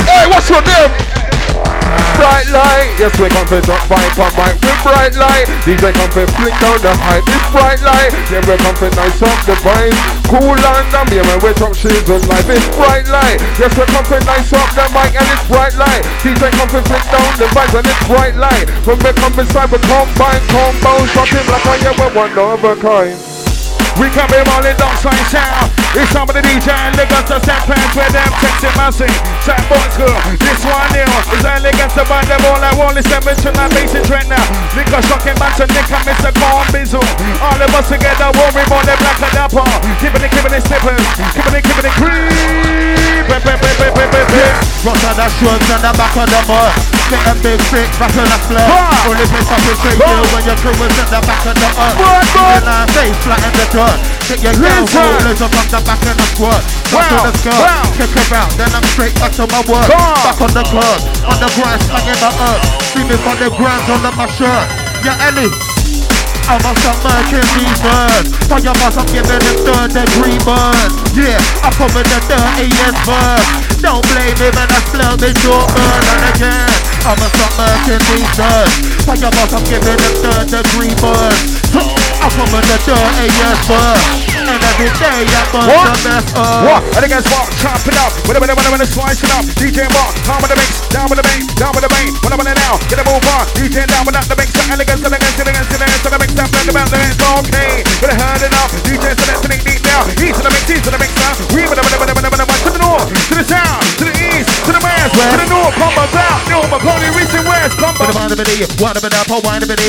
Hey, what's your name? Bright light, yes we come for drop vibe on mic with bright light. DJ come for flick down the hype, it's bright light. Yeah we come for nice up the vibe, cool and damn. Yeah when we drop shoes on life, it's bright light. Yes we come for nice up the mic and it's bright light. DJ come for flick down the vibes and it's bright light. When we come inside we combine combo, shocking like I yeah we're one of a kind. We come in all in Dockside sound. It's some of the DJ and elegance to step pants where them texting massing. Sam Boys Girl, this one here is elegance to bind them all. I want to step into that basic trend now. Liquor shocking man to Nick and Mr. Corn Bizzle. All of us together, worry about the black and dapper. Keeping it slippers, keeping it creep. Front of the shorts and the back of the mud. Get a big stick, back on the floor. Only place up is straight here when your crew is at the back of the earth. Then I face flat in the dirt. Take your girl rollers up on the back of the squad. Back on the skirt, kick her out. Then I'm straight back to my work. Back on the club, on the grass, slanging the earth. See me from the ground under my shirt. Yeah, Ellie. I'm a submerging these birds. Fire boss, I'm giving them third degree burns. Yeah, I come with the dirtiest bird. Don't blame me when I smell the short burn. And again, I'm a submerging these birds. Fire boss, I'm giving them third degree burns. I come with the dirtiest bird. And every day I burn the best earth. What? And against what? Chop it up. When I slice it up. DJ Mark, down with the mix, down with the bass, down with the bass. When I want it now, get a move on. DJ down without the mix, elegance, to the mix. Stop the band, it's okay. But I heard it now. DJ selecting deep now. East to the mix now. We to the north, to the south, to the east, to the west, to the north, combo south, no, Macaulay, east and west, combo. Wind up, wind up, wind up,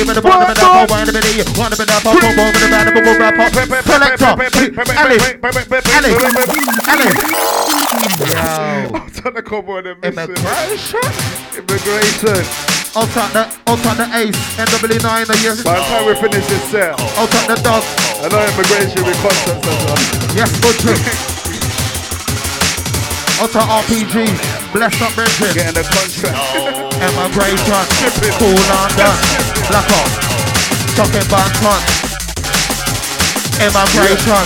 Immigration. I'll top the ace, NW9 a year. By the time we finish this set, I'll top the dog. I know immigration with concepts as well. Yes, good trick. I'll top RPG, bless up Bridget. Getting the contract. Immigration, cool on done. Black off, talking banton. Immigration.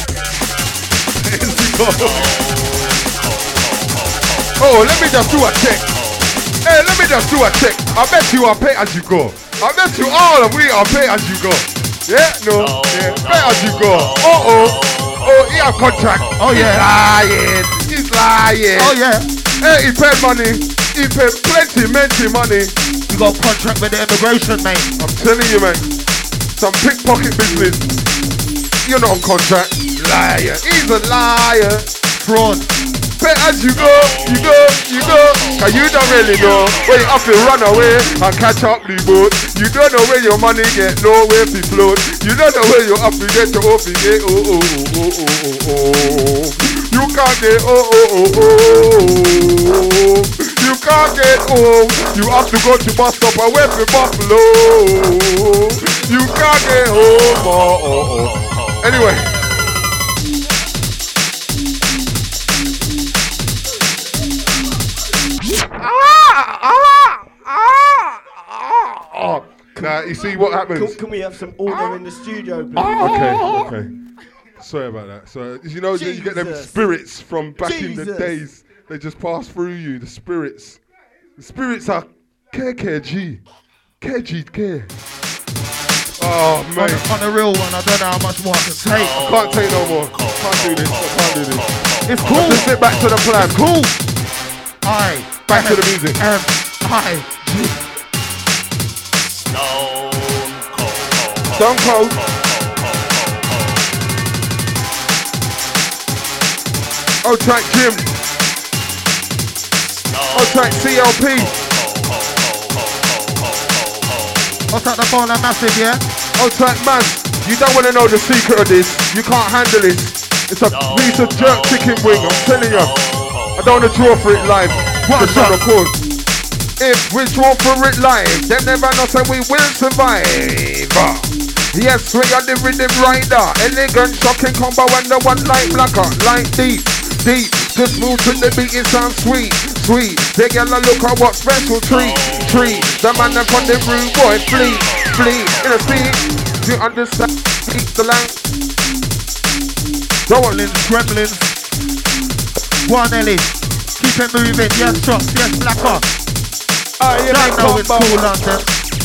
Oh, let me just do a check. Hey, let me just do a check. I bet you are pay as you go. I bet you all of we are pay as you go. Yeah, no, yeah, pay as you go. Oh, he have contract. Oh yeah, He's lying. oh yeah. Hey, he paid money. He paid plenty money. You got a contract with the immigration, mate. I'm telling you, man. Some pickpocket business. You're not on contract. Liar. He's a liar. Fraud. Pay as you go. Cause you don't really know where you have to run away and catch up the boat. You don't know where your money get nowhere to float. You don't know where you have to get to off it. Oh. You can't get You can't get home. You have to go to bus stop away from Buffalo. You can't get home. Anyway. Now you see what happens. Can we have some order in the studio, please? Okay. Sorry about that. So you know you get them Jesus. spirits from back in the Jesus. days. They just pass through you. The spirits. The spirits are KKG. KGK. Oh man. On the real one, I don't know how much more I can take. I can't take no more. Can't do this. I can't do this. It's cool. Just sit back to the plan. Cool. Aye. Back to the music. M-I-G. Stone Cold. O-Track Jim. O-Track CLP. O-Track the phone and massive, yeah? O-Track man, you don't want to know the secret of this. You can't handle it. It's a piece of jerk chicken wing, I'm telling you. I don't want to draw for it live. What a shot, of course. If we draw for it live, then never know say we will survive. Yes, we are the rhythm rider. Elegant, shocking combo and the one like blacker, like deep. Just move to the beat, it sounds sweet. They get a look at what special treat. The man up on the rude boy, flee. In a speed, you understand, speak the language. Gremlins. One Ellie. Keep it moving, yes, trucks, yes, blacker. You Don't make know it's combo. cool London.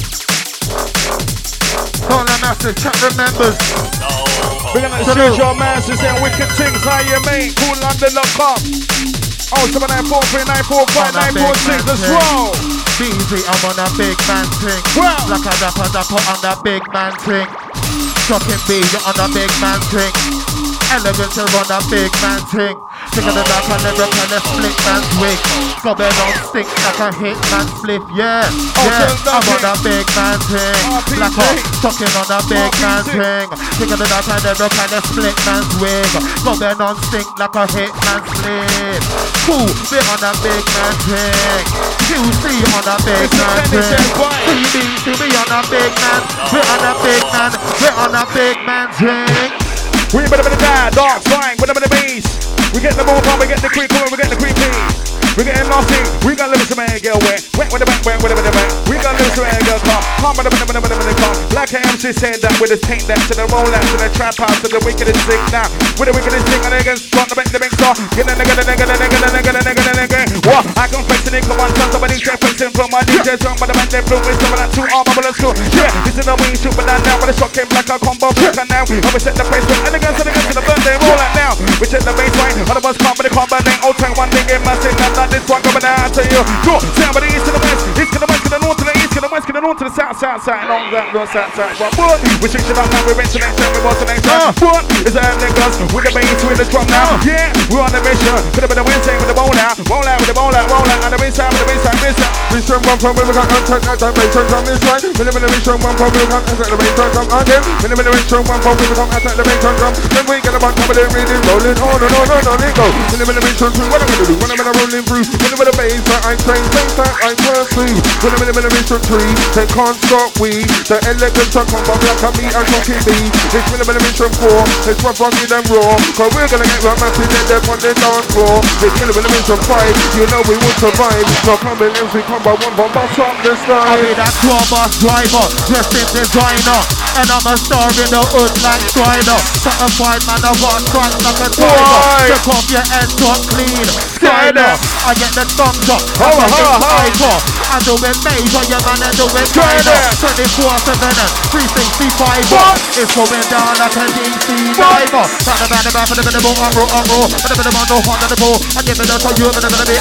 Call a massive chat remembers. We're gonna shoot your masses and wicked things. How you make? CoolLondon.com. Oh, 794-394-5946. Let's roll. Easy, I'm on a big man thing. Wow. Like a dapper on the big man thing. Shocking B, you're on a big man thing. Elegance, you're on a big man thing. Think of the dark and never can a split man's wig. Gobbing on stick like a hit man flip, yeah. I'm on a big man thing. Black up, talking on a big man thing. Think of the dark and never can a split man's wig. Gobbing on stick like a hit man flip. Cool, we're on a big man thing. QC on a big man thing. CBC, we on a big man. We're on a big man. We're on a big man thing. We better die, dark flying, with the bass. We get the more pump, we get the creep, we get the creepy. We getting nothing, we got little some air girl wet with the back, with the back. We got little some air girl come with the car. Like MC said that with his taint that to the roll out to the trap house to the wickedest thing now. With the wickedest thing and against front the big star. Get the nigga. What? I can flex the nigga one time, somebody check flexing from my DJ song, but the man they blew with some of that 2 armor, but let's go. Yeah, this is the way you shoot, but now, but the shot came like a combo breaker now. And we set the pace with elegance to the birthday roll out now. We check the baseline, all of us come with the combat name. Old time one thing in my thing, not this one coming out to you. Go, somebody east to the west, east to the west, to the north, to the east, to the west, to the north, to the south, and all that, north, south. But we switch it up now, we went to next time, we was to next time. But it's the niggas with the bass, with the drum now. Yeah, we're on the mission, with the Wednesday, with the roll out, with the roll out, and the baseline, with the baseline. Mission one from we got unchecked at the baseline from this line. Mission one from we got attack the baseline from again. Mission one from we got attack the baseline from. Then we get a bunch of it really rolling on and on and on it go. Mission two, what am I gonna do? What am I rolling through? With the bass that I train, bass that I pursue. Mission three, they can't stop we. The elegance of combo like a me and talking B. It's mission four, it's rough rugged and raw. Cause we're gonna get right massive dead there on the dance floor. It's mission five, you know we will survive. Now coming in, we come by one bomb, bust up this time. I'll be that tour bus driver, dressed in designer. And I'm a star in the hood like Strider. Certified man, I got strike like a tiger. Took off your head, top clean. Strider, I get the thumbs up. I do it major, yeah man, I do it minor. 24/7, 365. It's going down like a DC diver. I give it up to you, but I'm gonna be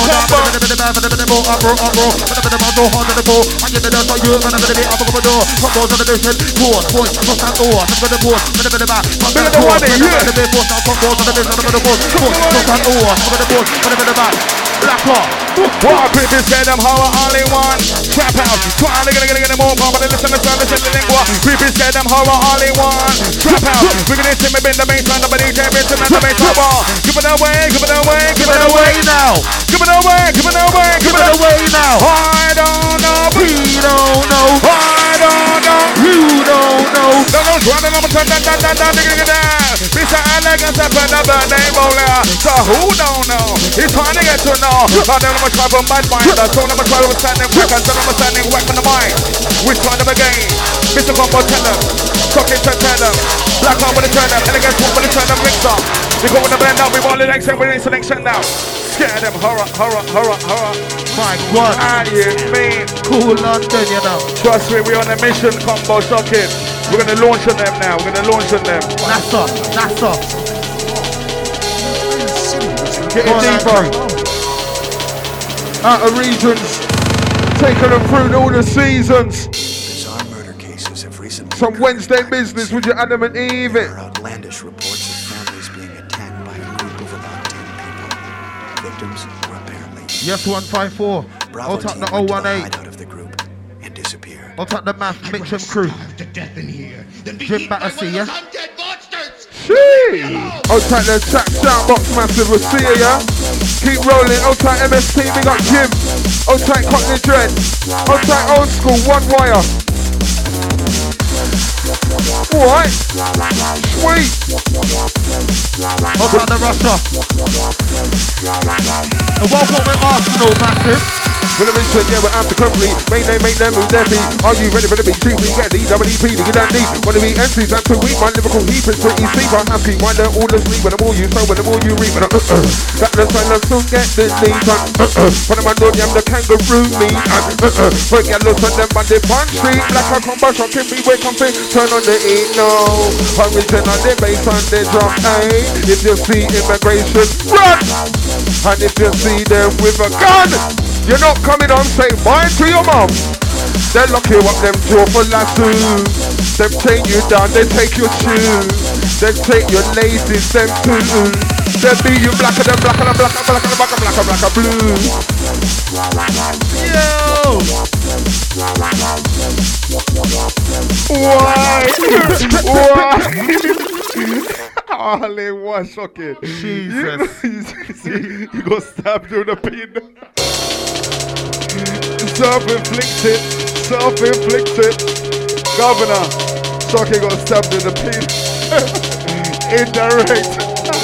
What creep is get them horror all in one. Trap house, trying to get them more pump, but listen to what creep is get them horror all in one. Trap house, we're gonna see me bend the bass line, the DJ bend the bass line. Give it away, give it away, give it away now. Give it away, give it away, give it away now. I don't know, we don't know. I don't know, you don't know. Don't run and I'm turn down. Mr. Elegance up in the birthday roller. So who don't know? He's trying to get to know. I don't know try from bad mind. So number 12 standing quick and so number standing whack on the mind. Which one of the game? Mr. Combo tell them. Talking to tell them. Black on with the turn up. Elegance one with the turn up mix up. We go with the blend up. We want the next and we need selection now. Scare them horror. My God. And you mean Cool London, you know. Trust me, we're on a mission, Combo Socket. We're gonna launch on them now. We're gonna launch on them. NASA. Getting deeper. Out of regions. Taking them through all the seasons. Bizarre murder cases have recently Some Wednesday business with your Adam and Eve. There are outlandish reports of families being attacked by a group of about 10 people. Victims were apparently Yes, 154. Bravo I'll take team the went to 018. hideout of the group and disappeared. I'll take the math Mitchum crew. Jim Battersea, yeah? I'll take the track shoutbox massive, we'll see you, yeah? Keep rolling, I'll take MST, we got Jim. I'll take Cockney Dread. I'll take old school, one wire. Alright. Sweet. What's on the Russia? The one with Arsenal, massive. When I'm in shit, yeah, we're after company. Make them move their feet. Are you ready for the big street? We get DWP to get that deep. Wanna be MCs, that's too weak. My lyrical heap is pretty steep. I'm happy, why don't all the sleep? When the more you sow, when the more you reap. Got the sign, let's soon get this lead. When I'm on I'm the kangaroo meat. Forget look on them on the Bond Street. Like a combo shop, can be wake comfy. Turn on the E, no. Origin on the bass on the drum, hey. If you see immigration, run! And if you see them with a gun, you're not coming on, say bye to your mom. They lock you up, them jaw for lassos. They chain you down, they take your shoes. They take your laces, them too. They beat you blacker than blacker than blacker, blacker than blacker, blacker, blacker, blue. Yo! Why? All in one shocking. Jesus. You got stabbed through the pin. Self-inflicted. Governor. Shocking got stabbed in the pin. Indirect.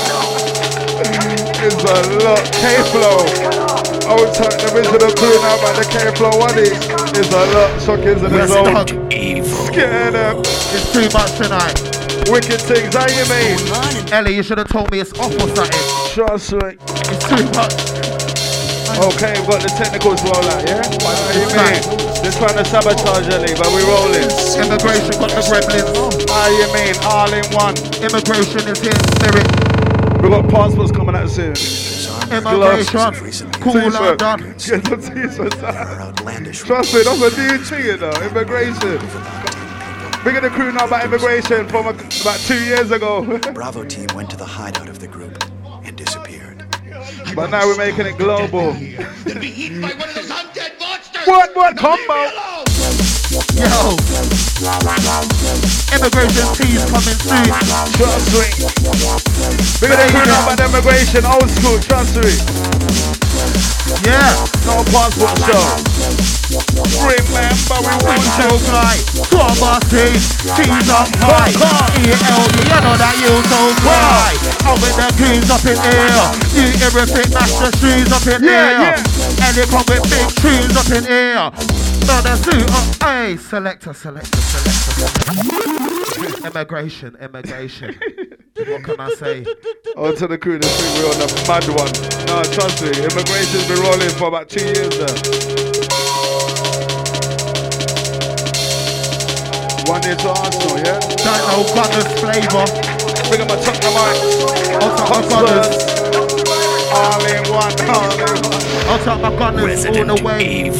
It's a lot. K-Flow. Old time, the original crew now, man. The K-Flow one is a lot. Shocking's in the zone. Scared them. It's too much tonight. Wicked things, how you mean? Ellie, you should have told me it's off or something. Trust me. It's too much. Okay, we've got the technicals roll out, yeah? How you mean? They're trying to sabotage Ellie, but we're rolling. Immigration got the gremlins. How you mean? All in one. Immigration is here, spirit. We've got passports coming out soon. Immigration. Cool London. Get the t-shirts out. Outlandish. Trust me, that's a new thing, you know. Immigration. Big of the crew now about immigration from about 2 years ago. Bravo team went to the hideout of the group and disappeared. But now we're making it global. What combo? Yo. Immigration team coming soon. Trust me. Big of the crew now about immigration, old school, trust me. Yeah. No passport show. Remember we want So fly. Thomas teams up high. ELD, you know that you so fly. I'm with the creams up in air. Do everything, mash the trees up in air. And they come with big trees up in air. So the suit up, hey, selector. Immigration. What can I say? On to the crew, this thing we're on a mad one. No, trust me, immigration's been rolling for about 2 years now. 1 year to Arsenal, yeah? Don't know Gunners flavour. Bring up my top of mine. I'll take my Gunners. All in one. I'll take my Gunners all the way.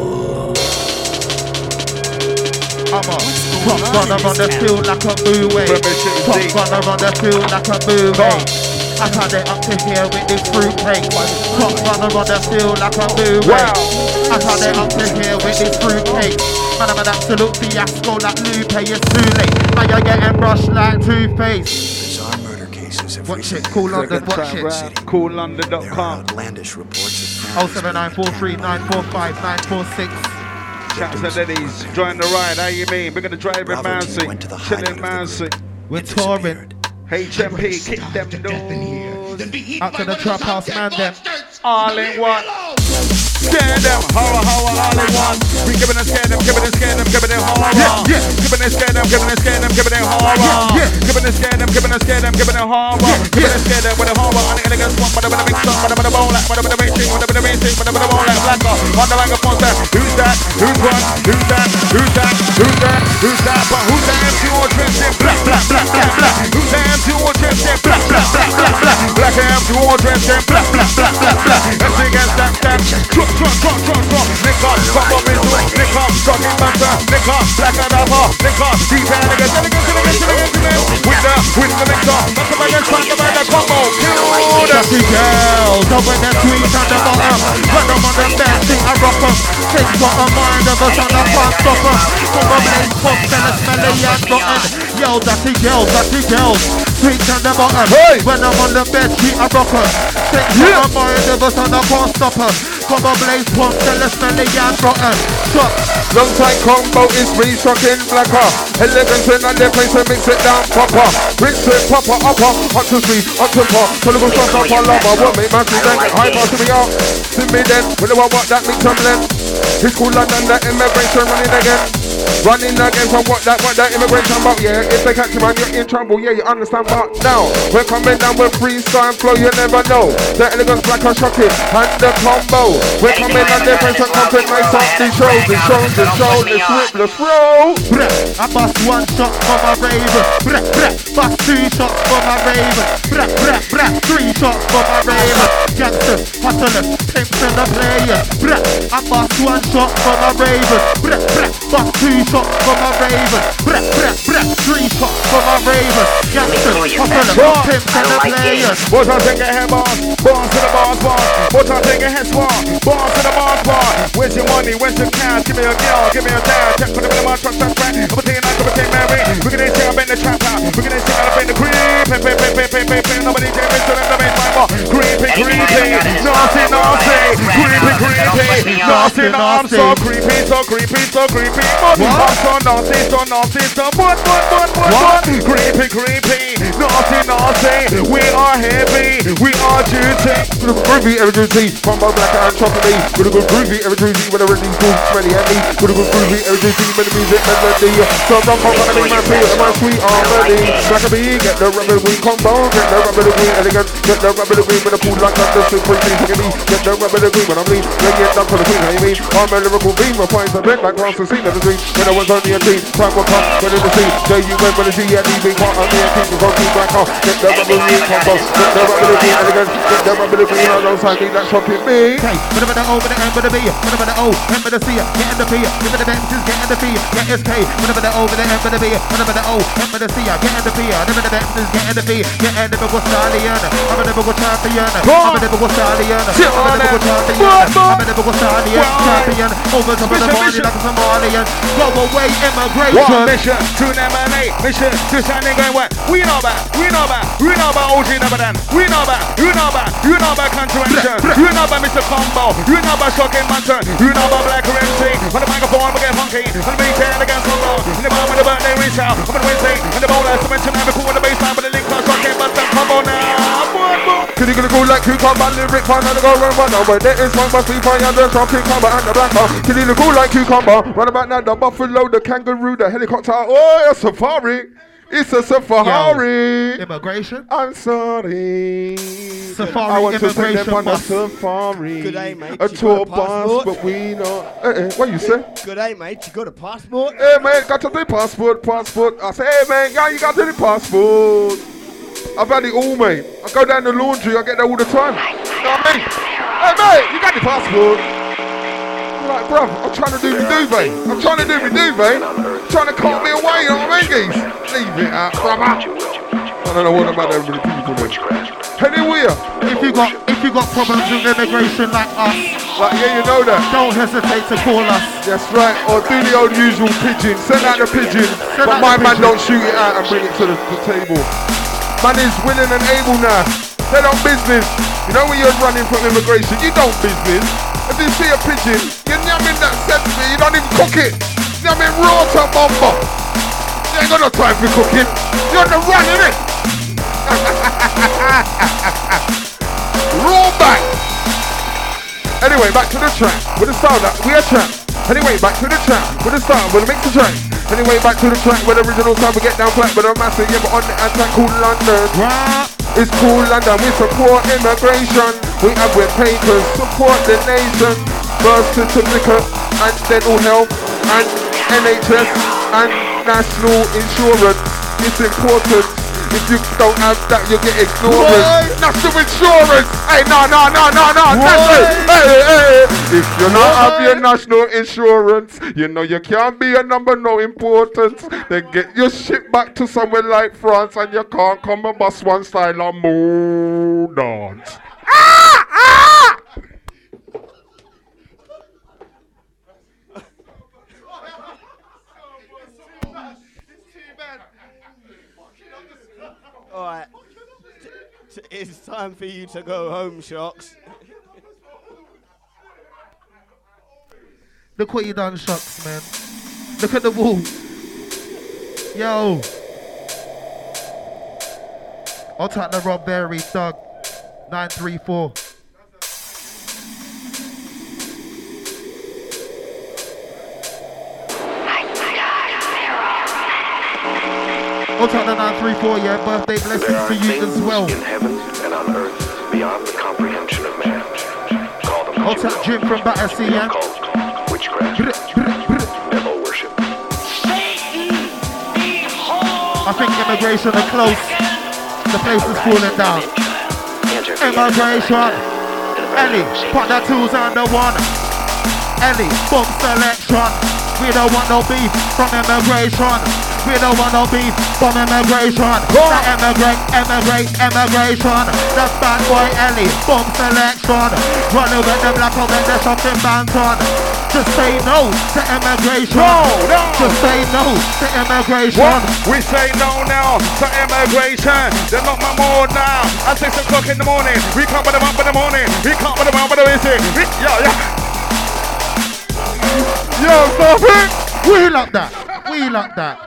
I'm a top gunner on the field like a boo-way. Top gunner on the field like a boo-way. I had it up to here with this fruitcake. Top gunner on the field like a boo-way. I had it up to here with this fruitcake. Man, I'm an absolute fiasco like Lupe, it's too late. Now you're getting brushed like toothpaste. Bizarre murder cases have Watch it, recently Cool London, watch Right. it. there are CoolLondon.com. outlandish reports of families 07943 945 946. Shouts to Denny's. Join the ride, how you mean? We're gonna drive in Bravo team Mansey. went to the Chilling hideout of the Mansey. We're touring. HMP, kick them doors. Out to the trap house, man, them. All in one. Scare them, horror, all in one. We giving them, scare them, giving them horror. Giving them, scare them, giving them horror. Giving them, scare them, giving them horror. Giving them, scare them with a horror. On the elegant one, but a big song, but a bowl like, but a big thing, but a big thing, but a bowl like blacker. On the line of monster. Who's that? Who's one? Who's that? Who's that? Who's that? Who's that? But who's that MC all dressed in black? Who's that MC all dressed in black? Black MC all dressed in black. Let's sing and stand. Nick up, come up into it. Nick up, talking master. Nick up, black and upper. Nick up, deep and elegant. With the mixer. That's the man that's trying to buy the combo. Dirty girls, over the tweet on the bottom. Run them on the best thing, I rock them. Think what a mind of us on the fast stopper. From a blaze pop, tell us smelly and rotten. Yo, dirty girls. Tweet on the bottom. When I'm on the bed sheet, I rock them. Think what a mind of us on the fast stopper. From a blaze pop, tell us smelly and rotten. shot. Long time combo is reshocking blacker. Elegance in on their place and mix it down proper. Rinse it proper upper. Hot to speed, hot to pop. So little shot up on lava. What make my feet then get high pass to me out. See me then. When I want that mix on length. It's cool and the immigration running again. Running again from what that immigration about, yeah. If they catch you man, you're in trouble, yeah, you understand. But now, we're coming down with freestyle flow, you never know. The elegance black and shocking, and the combo. We're coming on different and content, nice off the show, let's rip, let's roll. I bust one shot for my raven. Bust two shots for my raven. Three shots for my raven. Gangsters, hustlers, pimps and the players. I bust one shot for my raven. Bust two shots for my raven. Three shots for my raven. Gangsters, hustlers, pimps and the players. What I think I have boss to the boss. What I think I have boss to the boss. Where's your money? Where's your cash? Give me a girl, give me a dad. Check for the middle of my truck, that's right. I'm a teen, I'm a teen, Mary. We're gonna see I'm in the trap out. We're gonna see I'm in the creep. Nobody came into the main bar. Creepy. Nasty. Nasty. I'm so creepy. I'm so nasty. What? Creepy. Nasty. We are heavy. We are duty. With a groovy every duty. From my black and chopping me. With a good groovy every duty. When I read these boots, smelly at me. With a good groovy every duty. When the music melody. So I'm gonna make my feel my sweet already. Black and me, get the rubber green combo. Get the rubber green elegant. Get the rubber green with a pool like that. Just free look at me. Get the rubber green when I'm lean. When you down for the queen, how you mean? I'm a lyrical beam. I find some bed like cross the scene of the dream. When I was only a teen, time will come. When in the scene, J-U-N when the G-N-E being part of me and keep the keep back off. Get the rubber green combo. Get the rubber green elegant. Get the rubber green alongside me. That's shocking me. Okay, whatever the O, with the M, with the B, whatever the O, M with the C, get in the P, whatever the B's, get in the P, get SK, whatever the O, with the M, with the B, whatever the O, M with the C, get in the P, whatever the B's, get in the P, get in the Bible Stallion, I'm a Bible champion, I'm a Bible Stallion, I'm a Bible champion, I'm a Bible Stallion, champion, over to the morning like a Somalian, go away, immigration. One mission to emanate, mission to standing going what? We know about OG number then. We know about contravention. You know about Mr. Combo. You know about Shocking Mansion. You know about Black Ramsey. On the microphone, we get funky. On the beat, against Combo. In the bar with the birthday reach out. On the Wednesday, and the bowler. So mention I'm cool with the baseline, but the link on Shocking Mansion. Combo now. Boom. Could you gonna go like cucumber, lyric fan and go run one over. There is one must be fire under Shocking Combo and the blacker. Could you go like cucumber? Run about now the buffalo, the kangaroo, the helicopter. Oh, a safari. It's a safari. Immigration. I'm sorry. Safari, I want to take them on a Good safari. day, mate. A You tour got a bus, passport? but we know. What you say? Good day, mate. You got a passport? Hey man, got to the passport. I say, hey man, yeah, you got to the passport. I've had it all, mate. I go down the laundry, I get that all the time. You know what I mean? Hey mate, you got the passport. I'm like, bruv, I'm trying to do me duvet. Trying to call me away, you know what I mean, geez? Leave it out, brother. I don't know what about them really people then. Anyway, If you got problems with immigration like us, like, yeah, you know that. don't hesitate to call us. That's right, or do the old usual pigeon. Send out the pigeon, but out my the man pigeon. don't shoot it out and bring it to the table. Man is willing and able now. They don't business. You know when you're running from immigration, you don't business. If you see a pigeon, you're yamming that sesame, you don't even cook it. Yamming raw to bomber. You ain't got no time for cooking. You're on the run, innit? Roll back. Anyway, back to the track. With the style that we are trapped. Anyway, back to the track. With the style, we'll mix the track. Anyway, back to the track. With the original time we get down flat, but I'm massive. Yeah, but on the attack, cool London. It's cool London. We support immigration. We have with papers. Support the nation. Birth certificate and dental health and NHS and national insurance. It's important. If you don't have that, you get ignorance. National insurance. Hey, no. Hey. If you don't have your national insurance, you know you can't be a number no importance. Then get your shit back to somewhere like France and you can't come and bust one style and move dance. Alright. It's time for you to go home, Shocks. Look what you done, Shucks, man. Look at the wall. Yo. I'll take the Rob Berry, Doug. 934. I'll take the 934, yeah. Birthday blessings to you as well. In heaven and on earth beyond the comprehension of man. Call them I'll take Jim from Battersea, yeah. Called witchcraft. Devil worship. I think immigration are close. The place is falling down. Immigration. Ellie, put the tools on the one. Ellie, boom selection. We don't want no beef from immigration. We don't want no beef from immigration. Immigration. That's bad boy Ellie, boom selection. Run over the black over the shopping banton. Just say no to immigration. No. Just say no to immigration. What? We say no now to immigration. They're not my more now. At 6 o'clock in the morning, we can't put them up in the morning. We can't put them up in the music. Yo, stop it! Wheel up that. Wheel up that.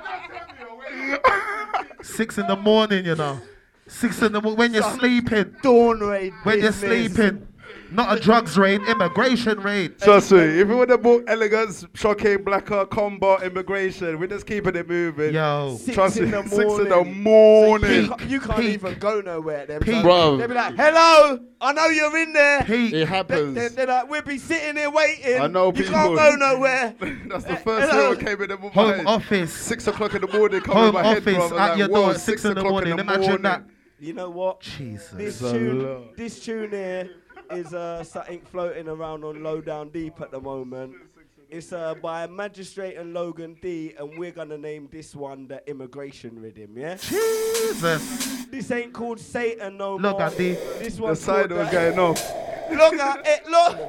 6 in the morning, you know. 6 in the morning when you're sleeping. Dawn raid. When you're sleeping. Not a drugs raid, immigration raid. Trust me, if we would have booked Elegance, Shocking, Blacker, Combo, Immigration, we're just keeping it moving. Yo. 6 in the morning. morning. You can't even go nowhere. Them Peak. Bro. They'll be like, hello, I know you're in there. Pete. It happens. They're like, we'll be sitting here waiting. I know you people. can't go nowhere. That's the first thing that came in the mind. Home office. 6 o'clock in the morning, coming Home in my head, office brother. at Like, your whoa, door at 6 in the morning. Imagine that. You know what? Jesus. This tune here is something floating around on Low Down Deep at the moment. It's by Magistrate and Logan D, and we're gonna name this one the Immigration Rhythm, yeah? Jesus. This ain't called Satan no Look more. at D. This The one's side called was going off. Look at it,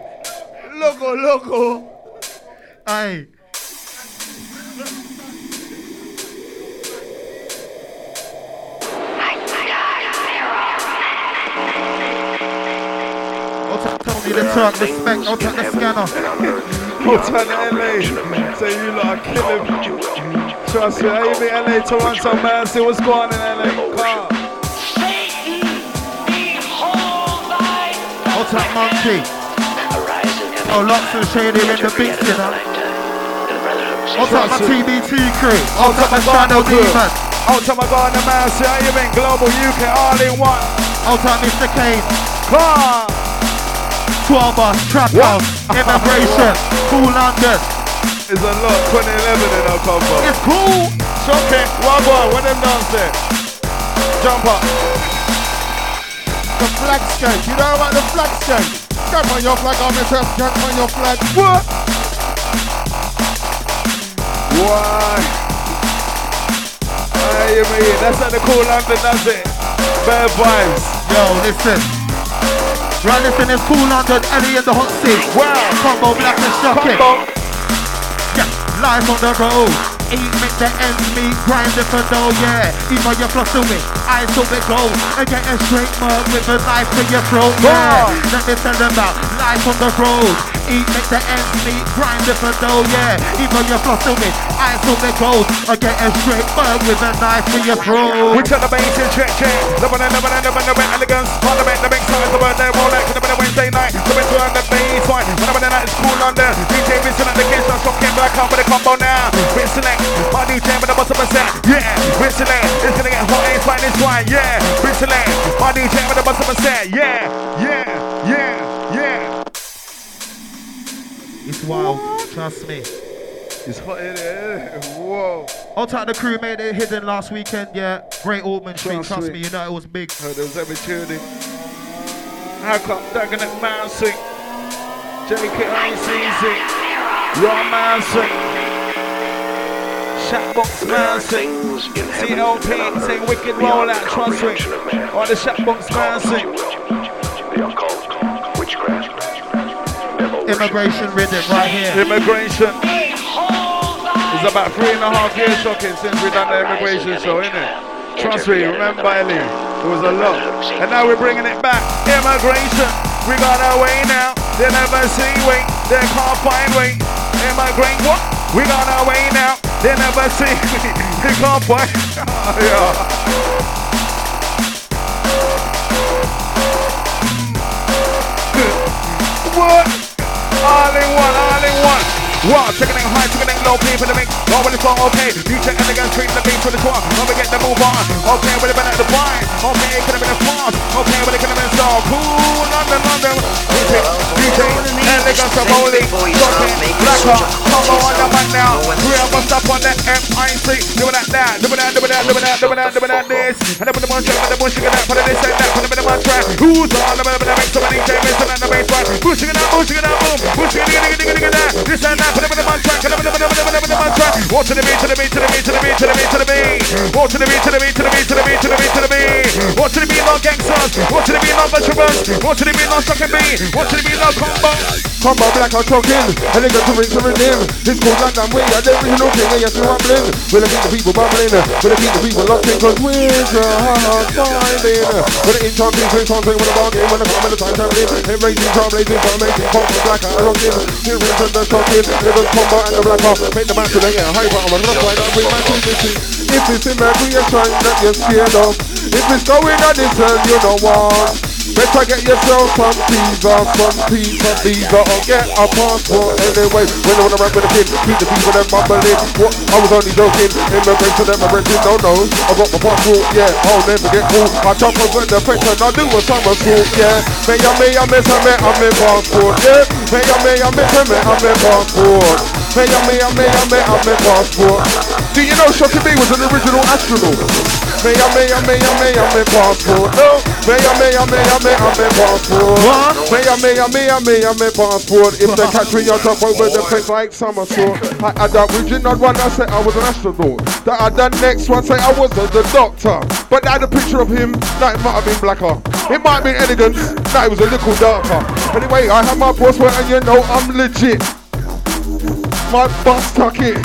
loco. Aye. Tony the truck, respect, I'll take the scanner. I'll turn to LA. Say you lot are killing. Trust me, I even LA, Toronto, man. See what's going on in LA. Come. I'll take Monkey. Oh, Lux and Shady in the beats, you know. I'll take my TBT crew. I'll take my Shadow Demon. I'll take my Ghana, man. See how you been global UK all in one. I'll take Mr. Kane. Come. 12 bus, trap house, immigration, cool London. It's a lot, 2011 in our combo. It's cool. Shocking, Wagwan, where them downstairs? Jump up. The flag skank, you know about the flag skank? Skank on your flag, I'm going to skank on your flag. What? Why? Hey, you mean, that's how the cool London does it. Bad vibes. Yo, listen. Right, listen, it's cool London, Ellie in the hot seat. Wow. Combo, Black and Shocking. Combo. Yeah, life on the road. Eat, make the ends meet, grind it for dough, yeah. Even your floss to me, eyes to it go. And get a straight mug with a knife to your throat, yeah. Let me tell them about life on the road. Eat, make the ends meet, grind it for dough, yeah. Even your floss to me, eyes to it go. And get a straight mug with a knife to your throat. We turn the bass in check. The elegance, parliament, the big size, the birthday Rolex, the Wednesday night, the best on the bass line. When the night is cool London, DJ Vincent at the kids, I'm Shocking, Black out with the combo now. Vincent, my DJ with the bottom percent, yeah. Vincent, it's gonna get hot, it's like this one, yeah. Vincent, my DJ with the bottom percent, yeah. It's wild, trust me. It's hot in there, whoa. I'll take the crew made it hidden last weekend, yeah. Great Altman Street, trust me. me, you know it was big. Heard there was every tuning. How come Dagon at Mousing? JK ain't easy. Your Mousing. Shotbox Mousing. CLP saying wicked rollout, trust me. Or the Shotbox Mousing. The occult, witchcraft, Immigration rhythm right here. Immigration. It's about 3.5 years Shocking since we done the immigration show, innit? Trust me, remember Ellie, it was a lot. And now we're bringing it back. Immigration, we got our way now. They never see way, they can't find way. Immigrate what? We on our way now. They never see me. They can't fight. What? All in one, all in one. Wow, checking it high, checking it low, people to make. No, when it's all okay. You check elegant, straight to the beat, to the twat. When we get the move on. Okay, when it's been at the bar. Okay, it could have been a farce. Okay, when it could have been so cool. London. DJ, elegant, some holy. Black Hawk, come on the mic now. We have a stop on that MIC. Doing that, doing that, this. And then put the bunch of the bush, get that, put it this and that, put it in the man track. Who's on the make so many changes and the bass track. Pushing it out, boom. Pushing it that. This and that. Put it in the man track, put it in the man track. Walk to the beat, to the beat, to the beat, to the beat, to the beat, to the beat. Walk to the beat, to the beat, to the beat, to the beat, to the beat, to the beat. Walk to the beat, no gangsters. Walk to the beat, no veterans. Walk to the beat, no second beat. Walk to the beat, no combo. Combo black or choking, elegant to ring to rhythm. It's called London way, the original king, and yes, we're rumbling. We'll keep the people bubbling, we'll keep the people locked in, cause we're finding. When the in-charm things, we're with a ball game, when the time traveling, and raising, trailblazing, amazing, combo black or rocking. Here is the shocking, little combo and the black hawk. Make the match to the air, high bottom, and rough right up with my creation. If it's in my creation that you're scared of, if it's going on this turn, you know what? Better get yourself some visa, or get a passport anyway. When I wanna rap with the kid, keep the people them bubbling. What? I was only joking, immigrants to them, immigrants don't know. I got my passport, yeah, I'll never get caught. I jump over the fence and I do a somersault, yeah. May I miss passport, yeah. May I miss passport. May I passport. Do you know Shotty B was an original astronaut? May I passport. No. May I passport. What? May I passport. If they catch me, I'll jump over the fence like somersault. I had that original one that said I was an astronaut. That I done next one say I was the doctor. But I had a picture of him. That it might have been blacker. It might have been elegant. That it was a little darker. Anyway, I have my passport and you know I'm legit. My bus tuck it.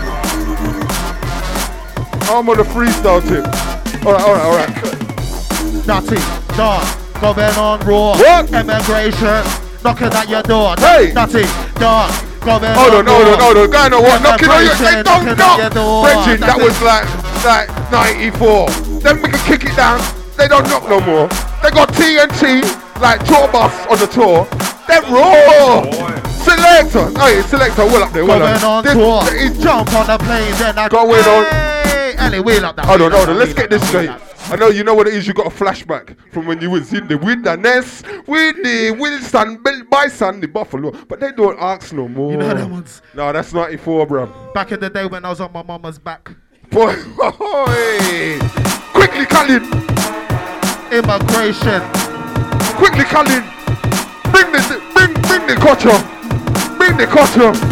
I'm on a freestyle tip. Alright. Natty, dog, going on raw. What? Immigration, knocking at your door. Hey! Natty, dog, going on Hold on. Going on what? Knocking on your door. They don't knock. Bridget, that was like 94. Then we can kick it down. They don't knock no more. They got TNT, like tour bus on the tour. They're raw. Selector, well up there, well up. Going on tour, jump on the plane, then I going on. Anyway, up that. Hold on, let's get this straight. I know you know what it is, you got a flashback from when you was in the wilderness with the Wilson, Bison, the Buffalo, but they don't ask no more. You know them ones? No, that's 94, bruv. Back in the day when I was on my mama's back. Boy, quickly, Colin. Immigration. Quickly, Colin. Bring the culture. Bring the culture.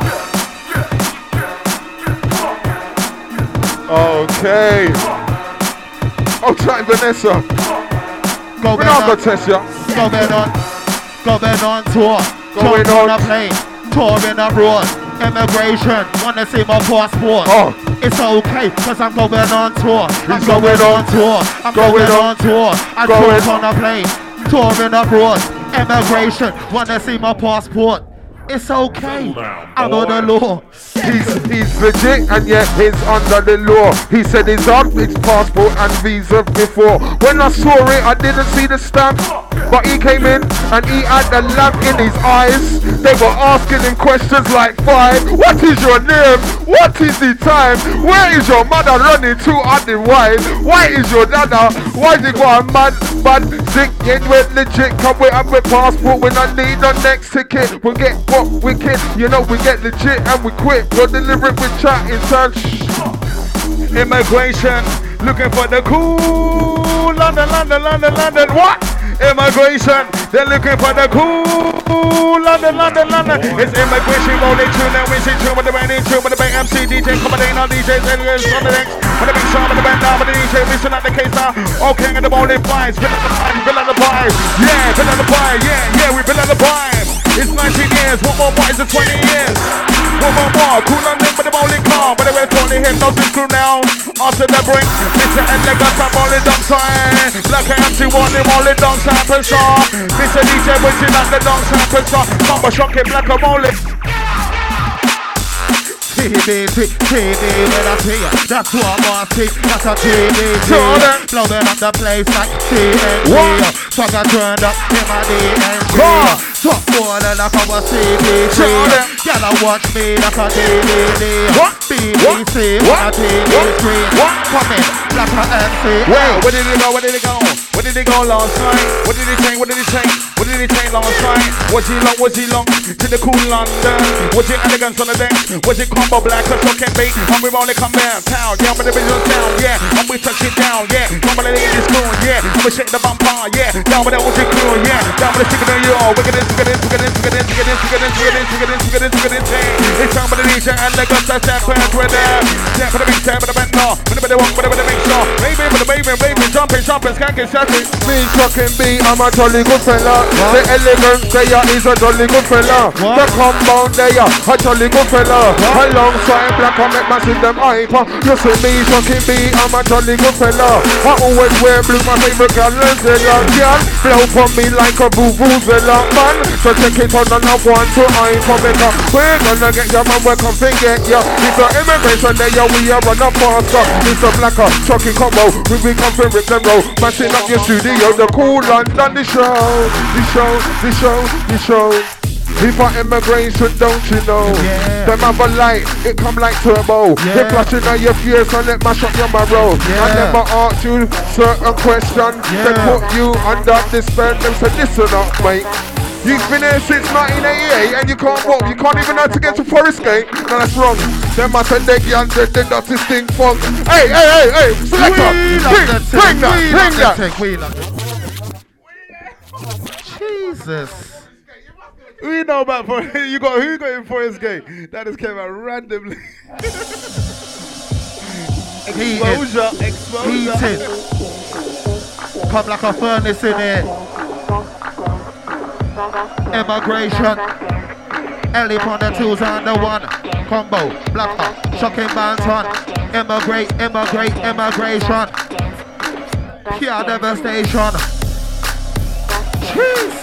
Okay. Outside Vanessa. We're not gonna test ya. Going on tour. Going on a plane. Touring abroad. Immigration. Wanna see my passport. Oh. It's okay, cause I'm going on tour. I'm going on tour. I'm going on tour. I jump on a plane. Touring abroad. Immigration. Wanna see my passport. It's okay. I'm on the law. He's legit and yet he's under the law. He said he's on his passport and visa before. When I saw it, I didn't see the stamp. But he came in and he had the lamp in his eyes. They were asking him questions like 5. What is your name? What is the time? Where is your mother running to at the wife? Why is your dada? Why is he going mad? Sick, get wet legit. Come with up with passport when I need the next ticket. We'll get what we can. You know we get legit and we quit. We'll deliver it with chat in touch. Immigration, looking for the cool London. What? Immigration, they're looking for the cool London. It's immigration, rolling tune and we see tune with the band in tune with the band MC DJ, accommodating all DJs and on the next. With the big song with the band down with the DJ, listen at the case now. All king of the bowling vibes, bill on the vibe. Yeah, bill on the vibe, yeah, we bill on the vibe. It's 19 years, one more is it 20 years? One more, cool on them with the bowling car, but they were totally hit, no crew now. After the break, Mr. Elegant, I'm rolling down side. Black MC wanting rolling down side per star. Mr. DJ wishing at the down side per star. Mama shocking black and rolling. TBT, TB when I see ya. That's what I want to see. That's a TBT. Blowing up the place like TNT. So I got turned up in my DNG. Top more than like I was CBT. Y'all watch me like a DVD. BBC, what a TV screen. Come in like a MC. Well, where did it go? Where did it go? Where did it go last night? What did it take? What did it take? What did it take last night? Was he long? Was he long? To the cool London. Was it elegance on the deck? Was it combo black or chocolate bait? And we only come down town. Yeah, but the visual sound. Yeah, and we touch it down. Yeah, come on, the ladies cool. Yeah, and we shake the bumper. Yeah, down with the OG crew. Yeah, down with the chicken and you. We're gonna get in. It's time for the DJ and the guns that step with them. Step for the big step for the bend no. Whenever they walk, whenever they make sure. Baby, for the baby, jumping, skanking, skanking. Me talking B, I'm a jolly good fella. The elegance there is a jolly good fella. The compound there, a jolly good fella. Alongside black, I make massive them hyper. You see me talking B, I'm a jolly good fella. I always wear blue, my favorite color is yellow. Girl, blow for me like a boo-boo-zilla man. So check it on and I want to eye for me. We're gonna get your man, we're come to get ya. It's the immigration there, we are run up faster. It's a blacker, trucking combo. We be come from rip them roll. Mashing up your studio, the cool London, the show. If I immigration, don't you know? Yeah. Them have a light, it come like turbo. Yeah. They flashing on your fears and let mash up your marrow. Yeah. I never ask you certain questions. Yeah. They put you under this spell. Them say listen up, mate. You've been here since 1988 and you can't walk. You can't even know how to get to Forest Gate. No, that's wrong. Them I said they get the dirty stink funk. Hey, selector, bring that. Jesus. We know about who got in Forest Gate. That just came out randomly. Exposure. Heated. Come like a furnace in here. Immigration. Ellie on the tools and the one. Combo. Blacker. Shocking Banton. Immigration. Pure devastation. Jeez.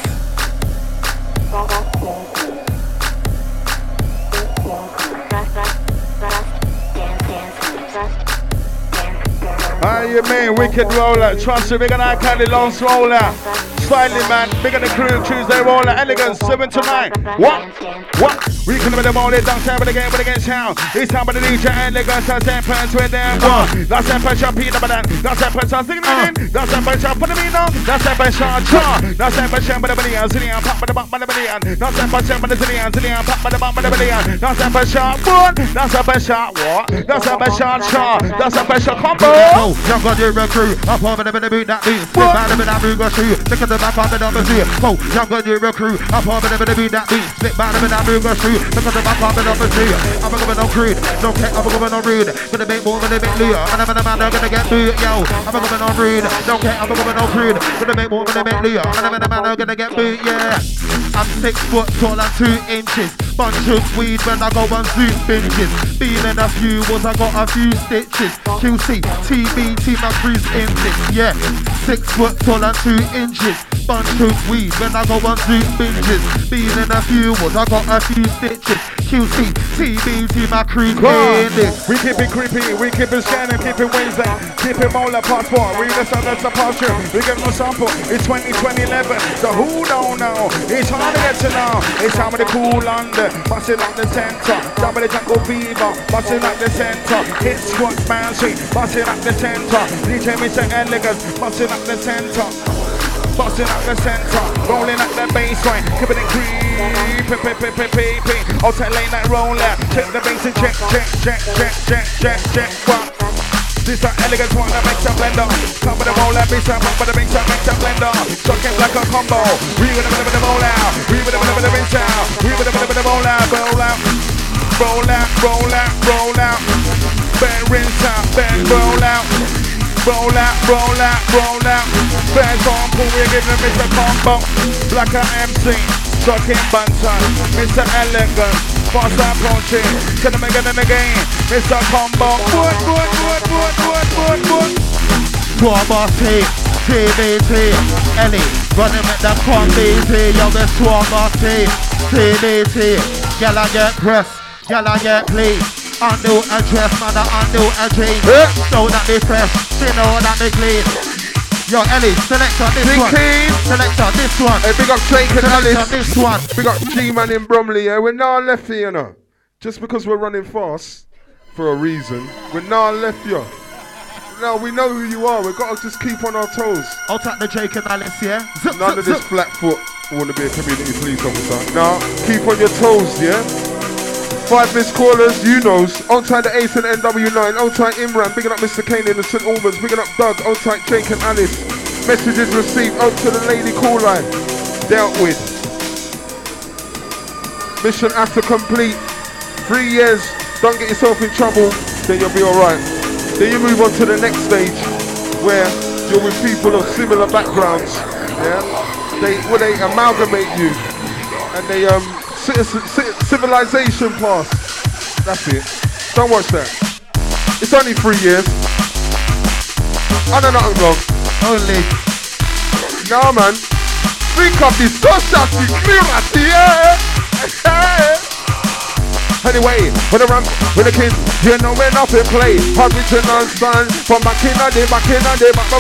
How you mean, wicked roller? Trust me, we're gonna carry long roller. Slightly man, bigger the crew, Tuesday roller, elegance, 7 to 9. What? We can be the ball, it down time, but again, town. It's time for the DJ, elegance, that's that pants with them. That's that pressure, Peter, but that's that pressure, sing it in. That's that pressure, put them in, that's that pressure, that's that pressure, but the billion, zillion, pop, but the bump, but the billion. That's that pressure, but the zillion, pop, but the bump, but the billion. That's that pressure, what? That's that pressure, what? That's that pressure, that's that pressure, combo. Young got your crew, up on the boot that beat. Split by the bit of Rugo shoe. Look at the back of the number 2. Oh, young got your crew, up on the boot that beat. Split by the bit of Rugo shoe. Look at the back of the number 2. I'm a going on crude, no care, I'm a going on rude. Gonna make more than a bit lure. And I'm a man, I'm gonna get booed, yo. I'm a going on rude, no care, I'm a going on crude. Gonna make more than a bit lure. And I'm a man, I'm gonna get booed, yeah. I'm 6 foot tall and 2 inches. Bunch of weed when I go on Zoom binges. Been in a few wars, I got a few stitches. QC, TBT, my crew's in this, yeah. 6 foot tall and 2 inches. Bunch of weed when I go on Zoom binges. Been in a few wars, I got a few stitches. QC, TBT, my crew's in this. We keep it creepy, we keep it scanning, keep it Wednesday, keep it Mola passport. We listen, that's a posture. We get no sample. It's 2011, so who don't know? It's hard to get to know. It's time of the cool London, busting up the center. Double the jungle fever, busting up the center. Hit squat bouncy, busting up the center. DJ Mr. Elegance, busting up the center. Busting up the center, rolling up the baseline, keeping it creepy. Outside lane that roller, check the bass and check. What? This is elegant one that makes a blender. Come with the roll out, bitch, but the mix makes a blender. Shocking like a combo. We with the roll out, we with the rinse out, we with the roll out, roll out. Bad rinse out, bad roll out. Roll out. Bad combo, we're giving Mr. Combo. Blacker MC, Shocking Banton, Mr. Elegance, fast approaching. Tell them again and again, Mr. Combo. Good. Swarmosty, TBT, Ellie, running with the comb-BT, yo, the Swarmosty, TBT, y'all get press, y'all get please. A new address, man, a new address. Know that me fresh, you know that me clean. Yo, Ellie, select on this one. Select on this one. Hey, big up Jake and Select Alice. on this one. Big up G-Man in Bromley, yeah. We're now left here, you know. Just because we're running fast, for a reason, we're now left here. Now we know who you are. We've got to just keep on our toes. I'll take the Jake and Alice, yeah? None of this flat foot want to be a community police officer. Now, keep on your toes, yeah? 5 missed callers, you knows. Outside the Ace and NW9. Outside Imran, bigging up Mr. Kane in the St. Albans. Bigging up Doug. Outside Jake and Alice. Messages received. Out to the Lady Call Line. Dealt with. Mission after complete. 3 years. Don't get yourself in trouble. Then you'll be alright. Then you move on to the next stage where you're with people of similar backgrounds. Yeah? They amalgamate you. And they civilization pass. That's it. Don't watch that. It's only 3 years. I know nothing wrong. Only. Nah, man. Think of this. Don't shout to clear at the air. Anyway, when I run with the kids, you know we're not in play. Original style from back in the day, back in the day, back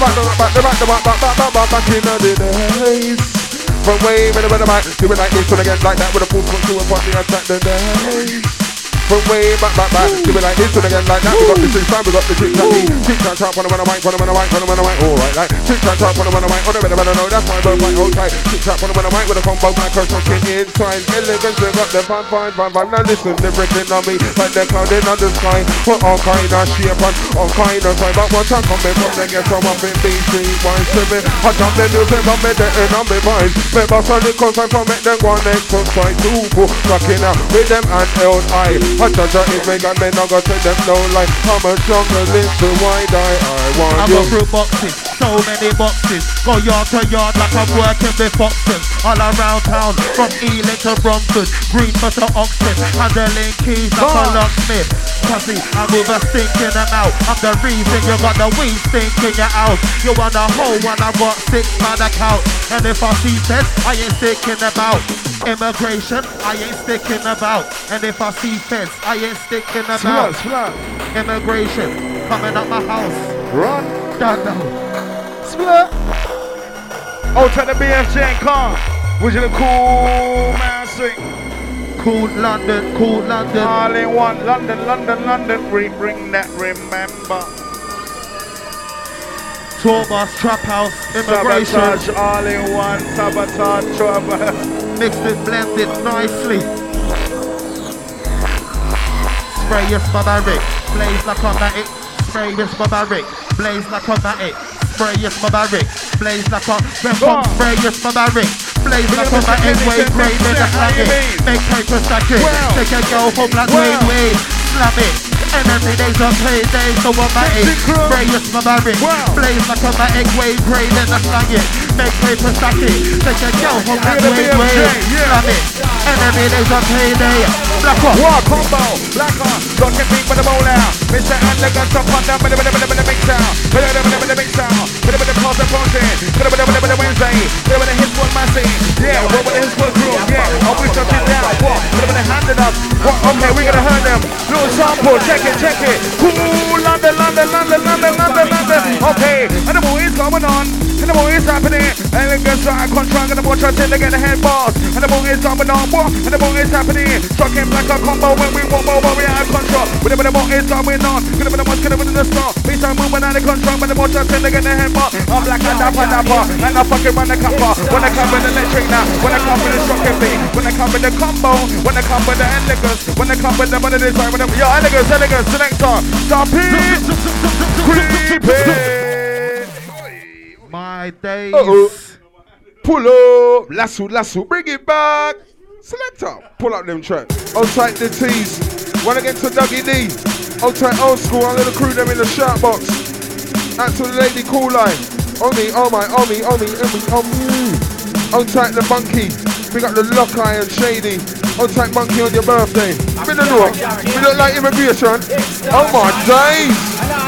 in the days. From way, when the mic, do it like this, and again like that, with a full to a party, attack the days. From way back, do it like this, and again like that. We got the six time, we got the chick chat top, on the mic, alright, like chick chat top, on the mic, on the better know, that's my bird, like, okay. Chick chat on the mic with a combo, black curse, kid inside, elegance, they got the fine. Now listen, they're breaking on me, like they're clouding on the sky, put all kind of shape and all kind of time. But once I come in from the get from up in B3, wine swimming, I jump the music on me, the end on me mind. Remember, so the cause I make them one exercise, super, rocking out with them and L.I. I judge it, make a man, I got to them no like I'm a jungle, little wide eye, I want I you. go through boxes, so many boxes. Go yard to yard like I'm working with foxes. All around town, from Ealing to Bromford, Greenford to Oxford, handling keys like a locksmith. Pussy, I move a stink in them out. I'm the reason you got the weed stink in your house. You want a whole one, I got 6 by the couch. And if I see feds, I ain't sticking about. Immigration, I ain't sticking about. And if I see feds, I ain't sticking about. Immigration, coming up my house. Run. Don't know. Split. Out to the BFJ car. Would you the cool man sing? Cool London, cool London. All in one, London. Bring that, remember. Tour bus, trap house, immigration. Sabotage, all in one, sabotage, trouble. Mixed it, blended nicely. Spray your barbaric, blaze like a matic. Spray your barbaric, blaze like a matic. Spray your barbaric, blaze like a spray your barbaric. Blaze like a matic, way grade in the slang. Make paper stack it, take a girl home like way, slam it. Enemy days on payday, so I'm matic. Spray your barbaric, blaze like a matic, way grade in the slang. Make paper stack it, take a girl home like way, slam it. Enemy days on payday, black on. War combo, black on, don't get beat by the bowl out. Mr. Elegant up on down, big sound. Big sound, pause and posing. Wednesday, his one massive. Yeah, what with his one group? Yeah, I'll be something down. What? Handed up. What? Okay, we're gonna hurt them. Little sample, check it. Cool, London. Okay, and the boy is going on. And the boy is happening. Elegance out of contract, and the boy trying to get the head boss. And the boy is going on. What? And the boy is happening. Talking like a combo when we want more, we out of control. Whatever the boy is going on. Gonna be the one's gonna win the star. Please don't move out of control, but the boy trying to get the head boss. I'm like a dapper. And I fucking run the copper. When I come with the electric now. When I come with the shocking beat. When I come with the combo. When I come with the elegance. When I come with the money design. Yo, elegance, selector. Stop it. Creepy. My days. Pull up. Lasso. Bring it back. Selector. Pull up them tracks. Outside the tees. Wanna get to Dougie D. Outside old school. I'm gonna crew them in the shirt box. Out to the Lady Cool Line. On me. Outside the Monkey. We got the Lock Eye and Shady. Outside Monkey on your birthday. We don't know. We don't like immigration. Oh my days.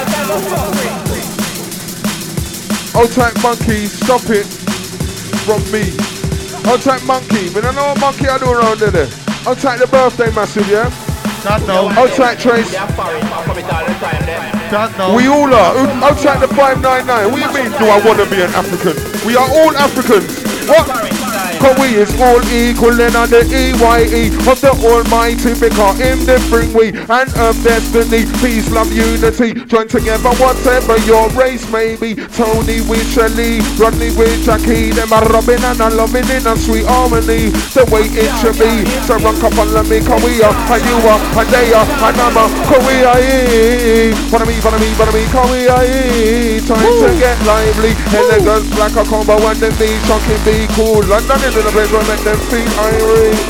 Outside Monkey, stop it from me. Outside Monkey, we don't know what Monkey I do around there. Outside the birthday massive, yeah? Don't know. Outside Trace. Don't know. We all are. Outside the 599. What do you mean, do I want to be an African? We are all Africans. What? Cause we is all equal and on the EYE of the Almighty, because him they bring we and of destiny, peace, love, unity, join together whatever your race may be. Tony with Shelly, Rodney with Jackie, them are rubbing and a loving in a sweet harmony, the way it should be. So rock up and let me, cause we are, and you are, and they are, and I'm a, cause we are, follow me, cause we are, time to get lively, elegance like a combo and then be shocking, be cool, London in the place where make them feel irate.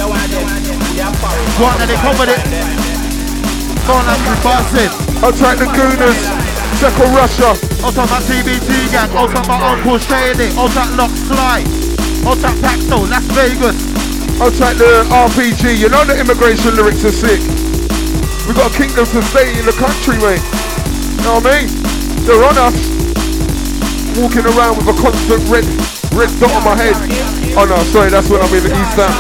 What are they come with it? Go on and boss it. Outside the Gooners, Czechoslovakia, Russia. Outside my TBT gang, outside my Uncle Shady, outside Lock Sly, outside Paxton, Las Vegas. Outside the RPG, you know the immigration lyrics are sick. We got a kingdom to stay in the country, mate. You know what I mean? They're on us. Walking around with a constant red dot on my head. Oh no, sorry, that's when I'm in the East End.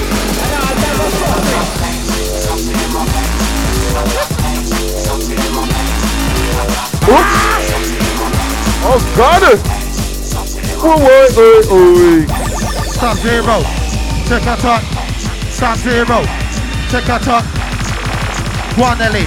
Oops! Oh, got it! Wait. Sub-Zero, check out top. Sub-Zero, check out top. One elite.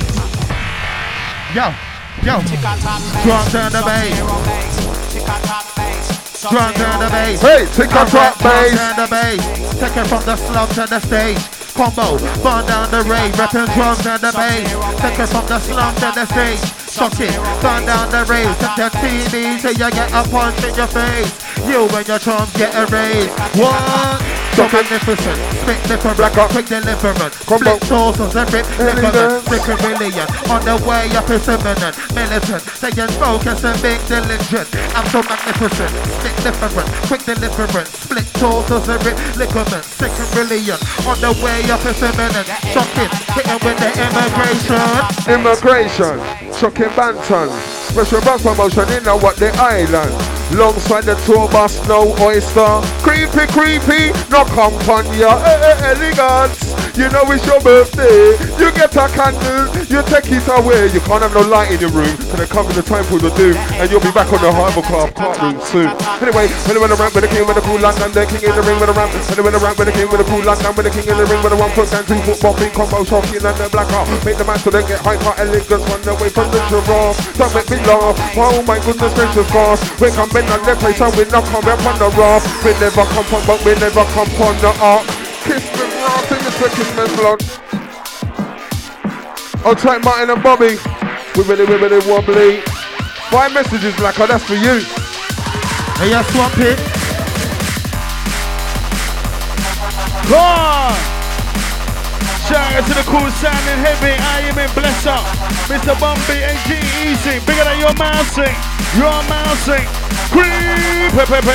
Yo. Drunk down the bass. Drunk down the bass. Hey, take a drop bass. Down the bass. Take it from the slum to the stage. Combo, burn down the rave. Rapping drums and the bass. Take it from the slum to the stage. Shock it, burn down the rave. Take the TV till you get a punch in your face. You and your chums get a raise. What? So magnificent, spit different, quick deliverance. Split sources and rip ligaments. Sick a million, on the way up is imminent. Militant, staying focused and being diligent. I'm so magnificent, spit different, quick deliverance. Split sources and rip ligaments. Sick a million, on the way up is imminent. Shocking, hitting with the Immigration, shocking Banton. Special back promotion in what the island. Alongside the tour bus, no oyster. Creepy, no company, elegance. You know it's your birthday. You get a candle, you take it away. You can't have no light in your room, so they come in the time for the do, and you'll be back on the Harbour Club room soon. Anyway, when I ramp with the king with the cool London, the king in the ring with the ramp. When I ramp with the king with the cool London, with the king in the ring with the 1 foot and 2 foot bombing combo, shocking and the black heart. Make the man so they get hyper elegance, run away from the giraffe. Don't make me laugh. Oh my goodness gracious gosh. We come in on the place and we not come up on the raft. We never come on, but we never come on the ark. Kiss me raft in the kiss me blood. Outside Martin and Bobby. Wibbly wobbly. 5 messages, Black, that's for you. Hey, you swamp it. Go on! Shout out to the cool sounding heavy, I am in bless up. Mr. Bumpy and G Easy, bigger than your mousing. Your mousing. Creep!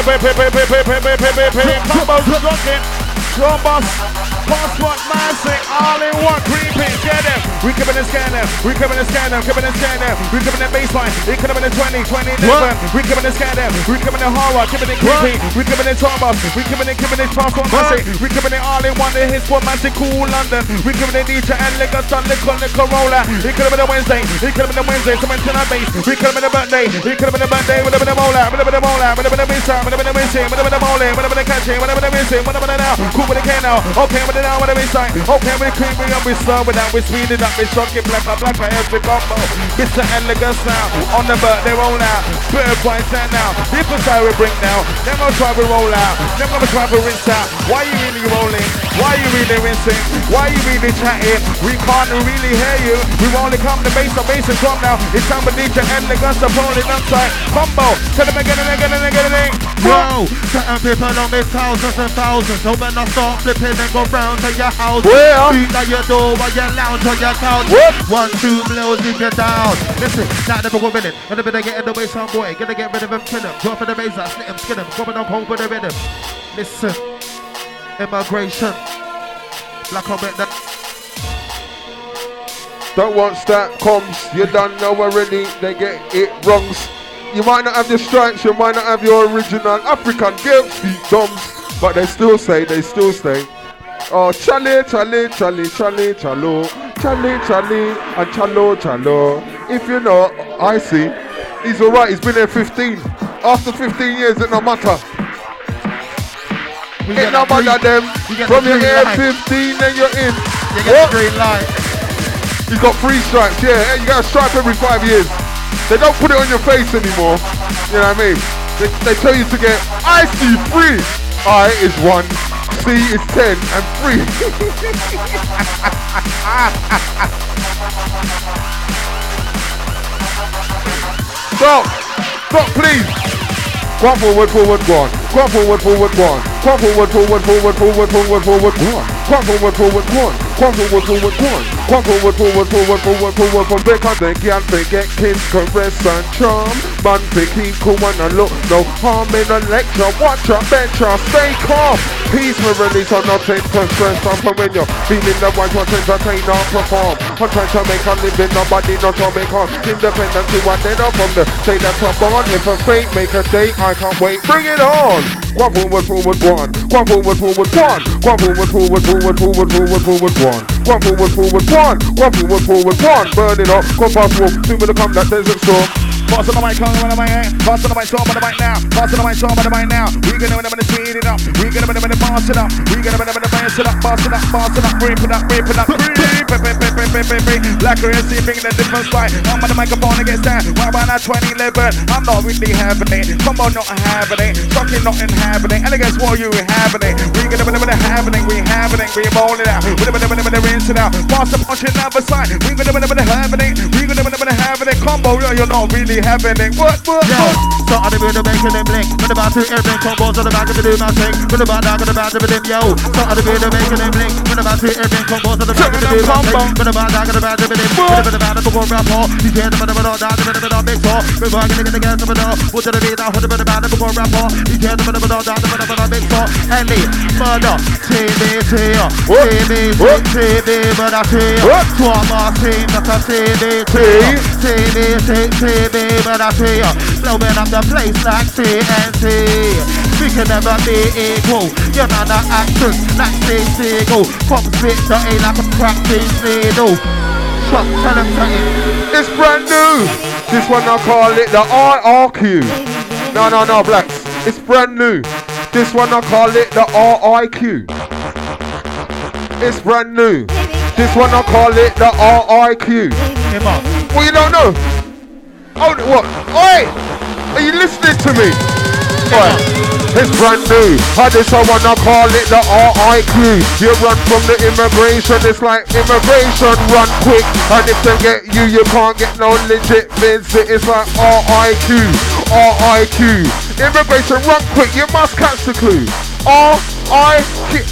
Combos rocking. Drum boss. Passport mousing. All in one. Creeping. Get them. We coming and scan them. We coming and scan them. Coming and scan them. We coming in baseline. We coming in 20, 20, 11. We coming and scan them. We coming in horror. Coming in creepy. We coming in drum boss. We coming in passport mousing. We coming in all in one. The hits for Magic Cool London. We coming in DJ and Lagos on the roller. We coming in Wednesday. We coming in Wednesday. Someone to our base. We coming in birthday. We coming in birthday. Whatever the molar. Whatever the molar. Whatever the missile. Whatever the missing. Whatever the mole. Whatever the catching. Whatever the missing. Whatever the now. Cool with the K now. Okay with the now. Whatever it's like. Okay with the cream. We up. We slow with that. We speed it up. We shocking black every combo. Mr. Elegance now. On the birthday roll out. Bird white stand now. People try we bring now. Them gonna try we roll out. Them gonna try we rinse out. Why you really rolling? Why you really rinsing? Why you really chatting? We can't really hear you. We only come to bass and drum now. It's time for DJ Elegance to pull it outside. Combo. Tell them again and again and again and again. Yo, certain people on me thousands and thousands. So when I start flipping and go round to your house, where? Beat at your door while you lounge on your couch. What? 1, 2 blows if you're down. Listen, not never go minute. Gonna be get in the way, some boy. Gonna get rid of him, kill him. Drop for the bass, slit him, skin him. Coming on home with the rhythm. Listen, immigration. Black on it. Don't watch that comms. You done know already. They get it wrongs. You might not have your stripes. You might not have your original African girls feet dumbs. But they still stay. Oh, Charlie, Charlie, Charlie, Charlie, Chalo. Charlie, Charlie, and Chalo, Chalo. If you know, I see. He's alright, he's been there 15. After 15 years, it no matter. It no matter them. From your air 15, then you're in. You get the green light. You got 3 stripes, yeah. You got a stripe every 5 years. They don't put it on your face anymore. You know what I mean? They tell you to get, I see 3. I is 1, C is 10, and 3. Stop! Stop, please! Go on forward, forward, go on. Go on forward, forward, go on. Go on forward, forward, forward, forward, forward, forward, go on. Go on forward, forward, go on. Go on forward, forward, go on. Go on forward, forward, forward, forward, forward, from because they can't forget kids, caress and charm. Man, picky, cool and look, no harm in a lecture. Watch your bencher, stay calm. Peace will release on nothing to stress on for when you're feeling the ones who entertain or perform. I'm trying to make a living, nobody not to make on. Independent to one day up from the say that I'm born. If a fate make a day, I can't wait. Bring it on! Go on forward, forward, go on. Go on forward, forward, go on. Go on forward, forward, forward, forward, forward, forward, go on. Go on forward, forward, go on. Go on forward, forward, go on. Burn it up, go past walk, soon will come that desert storm. Pass on the mic, on the mic, pass on the mic, storm on the mic now. Pass on the mic, storm on the mic now. We gonna speed it up. We gonna pass it up. We gonna pass it up, pass it up, pass it up, rip it up, rip it up, Black Racing, bringing a different style. I'm on the microphone against that. Why about that 2011? I'm not really having it. Come on, not having it. Fucking not inhabiting. And against what you having it. We gonna having it. We having it. We rolling out. We gonna rinse it out. Pass the punch in the other side. We gonna having it. We gonna having it. Combo, you're not really having it. What? Yo, so on the building making them blink. With about 2 airplane combos on the back of the do my thing. With about down on the back of them, yo. So on the building making them blink. With about 2 airplane combos on the back of the do my thing. With about down on the back of them, with about the book rap hall. You can't have a down to the big talk. We're walking in the gas of the door. What did it be now? What about the book rap hall? You can't have a down to the big talk. And leave murder. TBT, but I see you. Trauma team, that's a TBT. But I see you. Blowing up the place like TNT. We can never be equal. You're not an actress like Steve Seagal. Pop spit dirty like a practice needle. Shut, tell them something. It's brand new. This one I call it the RRQ. No, blacks. It's brand new. This one I call it the RIQ. It's brand new. This one I call it the RIQ. Well, you don't know. Oh, what? Oi! Are you listening to me? Oi! It's brand new. This I wanna call it the RIQ. You run from the immigration, it's like immigration run quick. And if they get you, you can't get no legit visit. It's like RIQ. Immigration run quick, you must catch the clue. RIQ.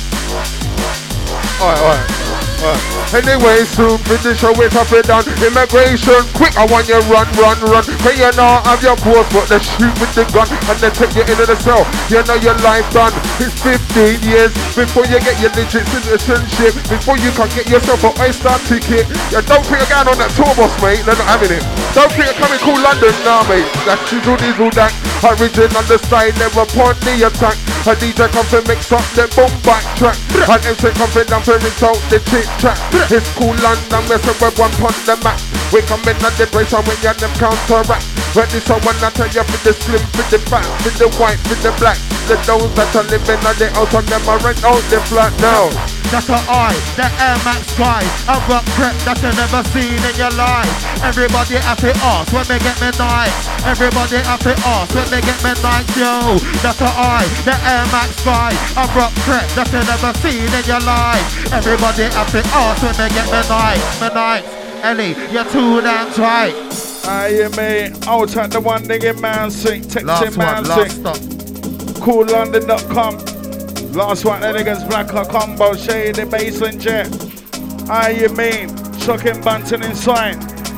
Alright. Anyway, soon finish your way up and down. Immigration, quick, I want you run. Hey, you know, have your post, but they shoot with the gun and they take you into the cell. You know your life done. It's 15 years before you get your legit citizenship. Before you can get yourself an oyster ticket. You don't think you're going on that tour bus, mate. They're not having it. Don't think you're coming cool London, nah, mate. That's diesel that. Original the style, never point the attack. A DJ come to mix up the boom back track. And MC come to down to rinse out the chit chat. It's cool London, we're with one on the map. We come in at the place and when you're them counteract. When this one I tell you for the slim, for the fat, for the white, for the black. The those that are living on the out on them I rent out the flat now. That's the the Air Max guy. A rock crep that you never seen in your life. Everybody have to ask when they get me nice. Everybody have to ask when they get me nice, yo. That's the Air Max guy. A rock crep that you never seen in your life. Everybody have to ask when they get me nice. Ellie, you're too damn tight. Aye, mate. Out at the one thing in Man Sing. Texting Man Sing. CoolLondon.com. Last one, Elegance, Blacker Combo, Shady, Baseline Jet. Aye, you mean? Shocking Bunton inside.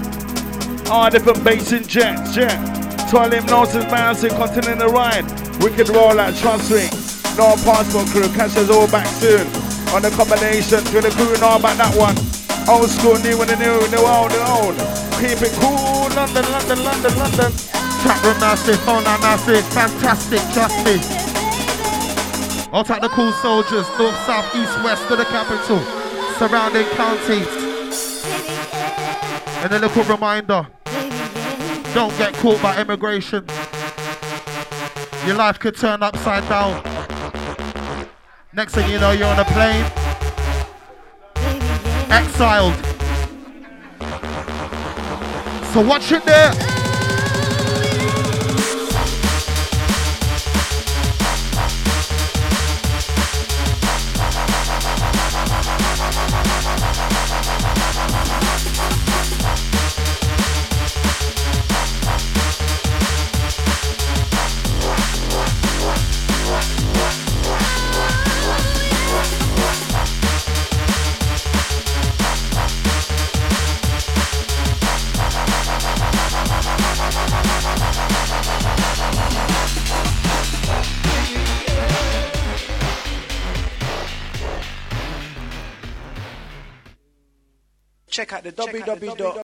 All different Basin Jets, yeah. Tell him Norton's Man Sing, continue the ride. Wicked rollout, trust me. No passport crew, catch us all back soon. On the combination, to the crew know about that one. Old school, new with the new, the old. Keep it cool, London. Chat room massive, phone line massive, fantastic, trust me. Out at the cool soldiers, north, south, east, west to the capital, surrounding counties. And a little reminder, don't get caught by immigration. Your life could turn upside down. Next thing you know, you're on a plane, exiled. So watch it there. Check out the www.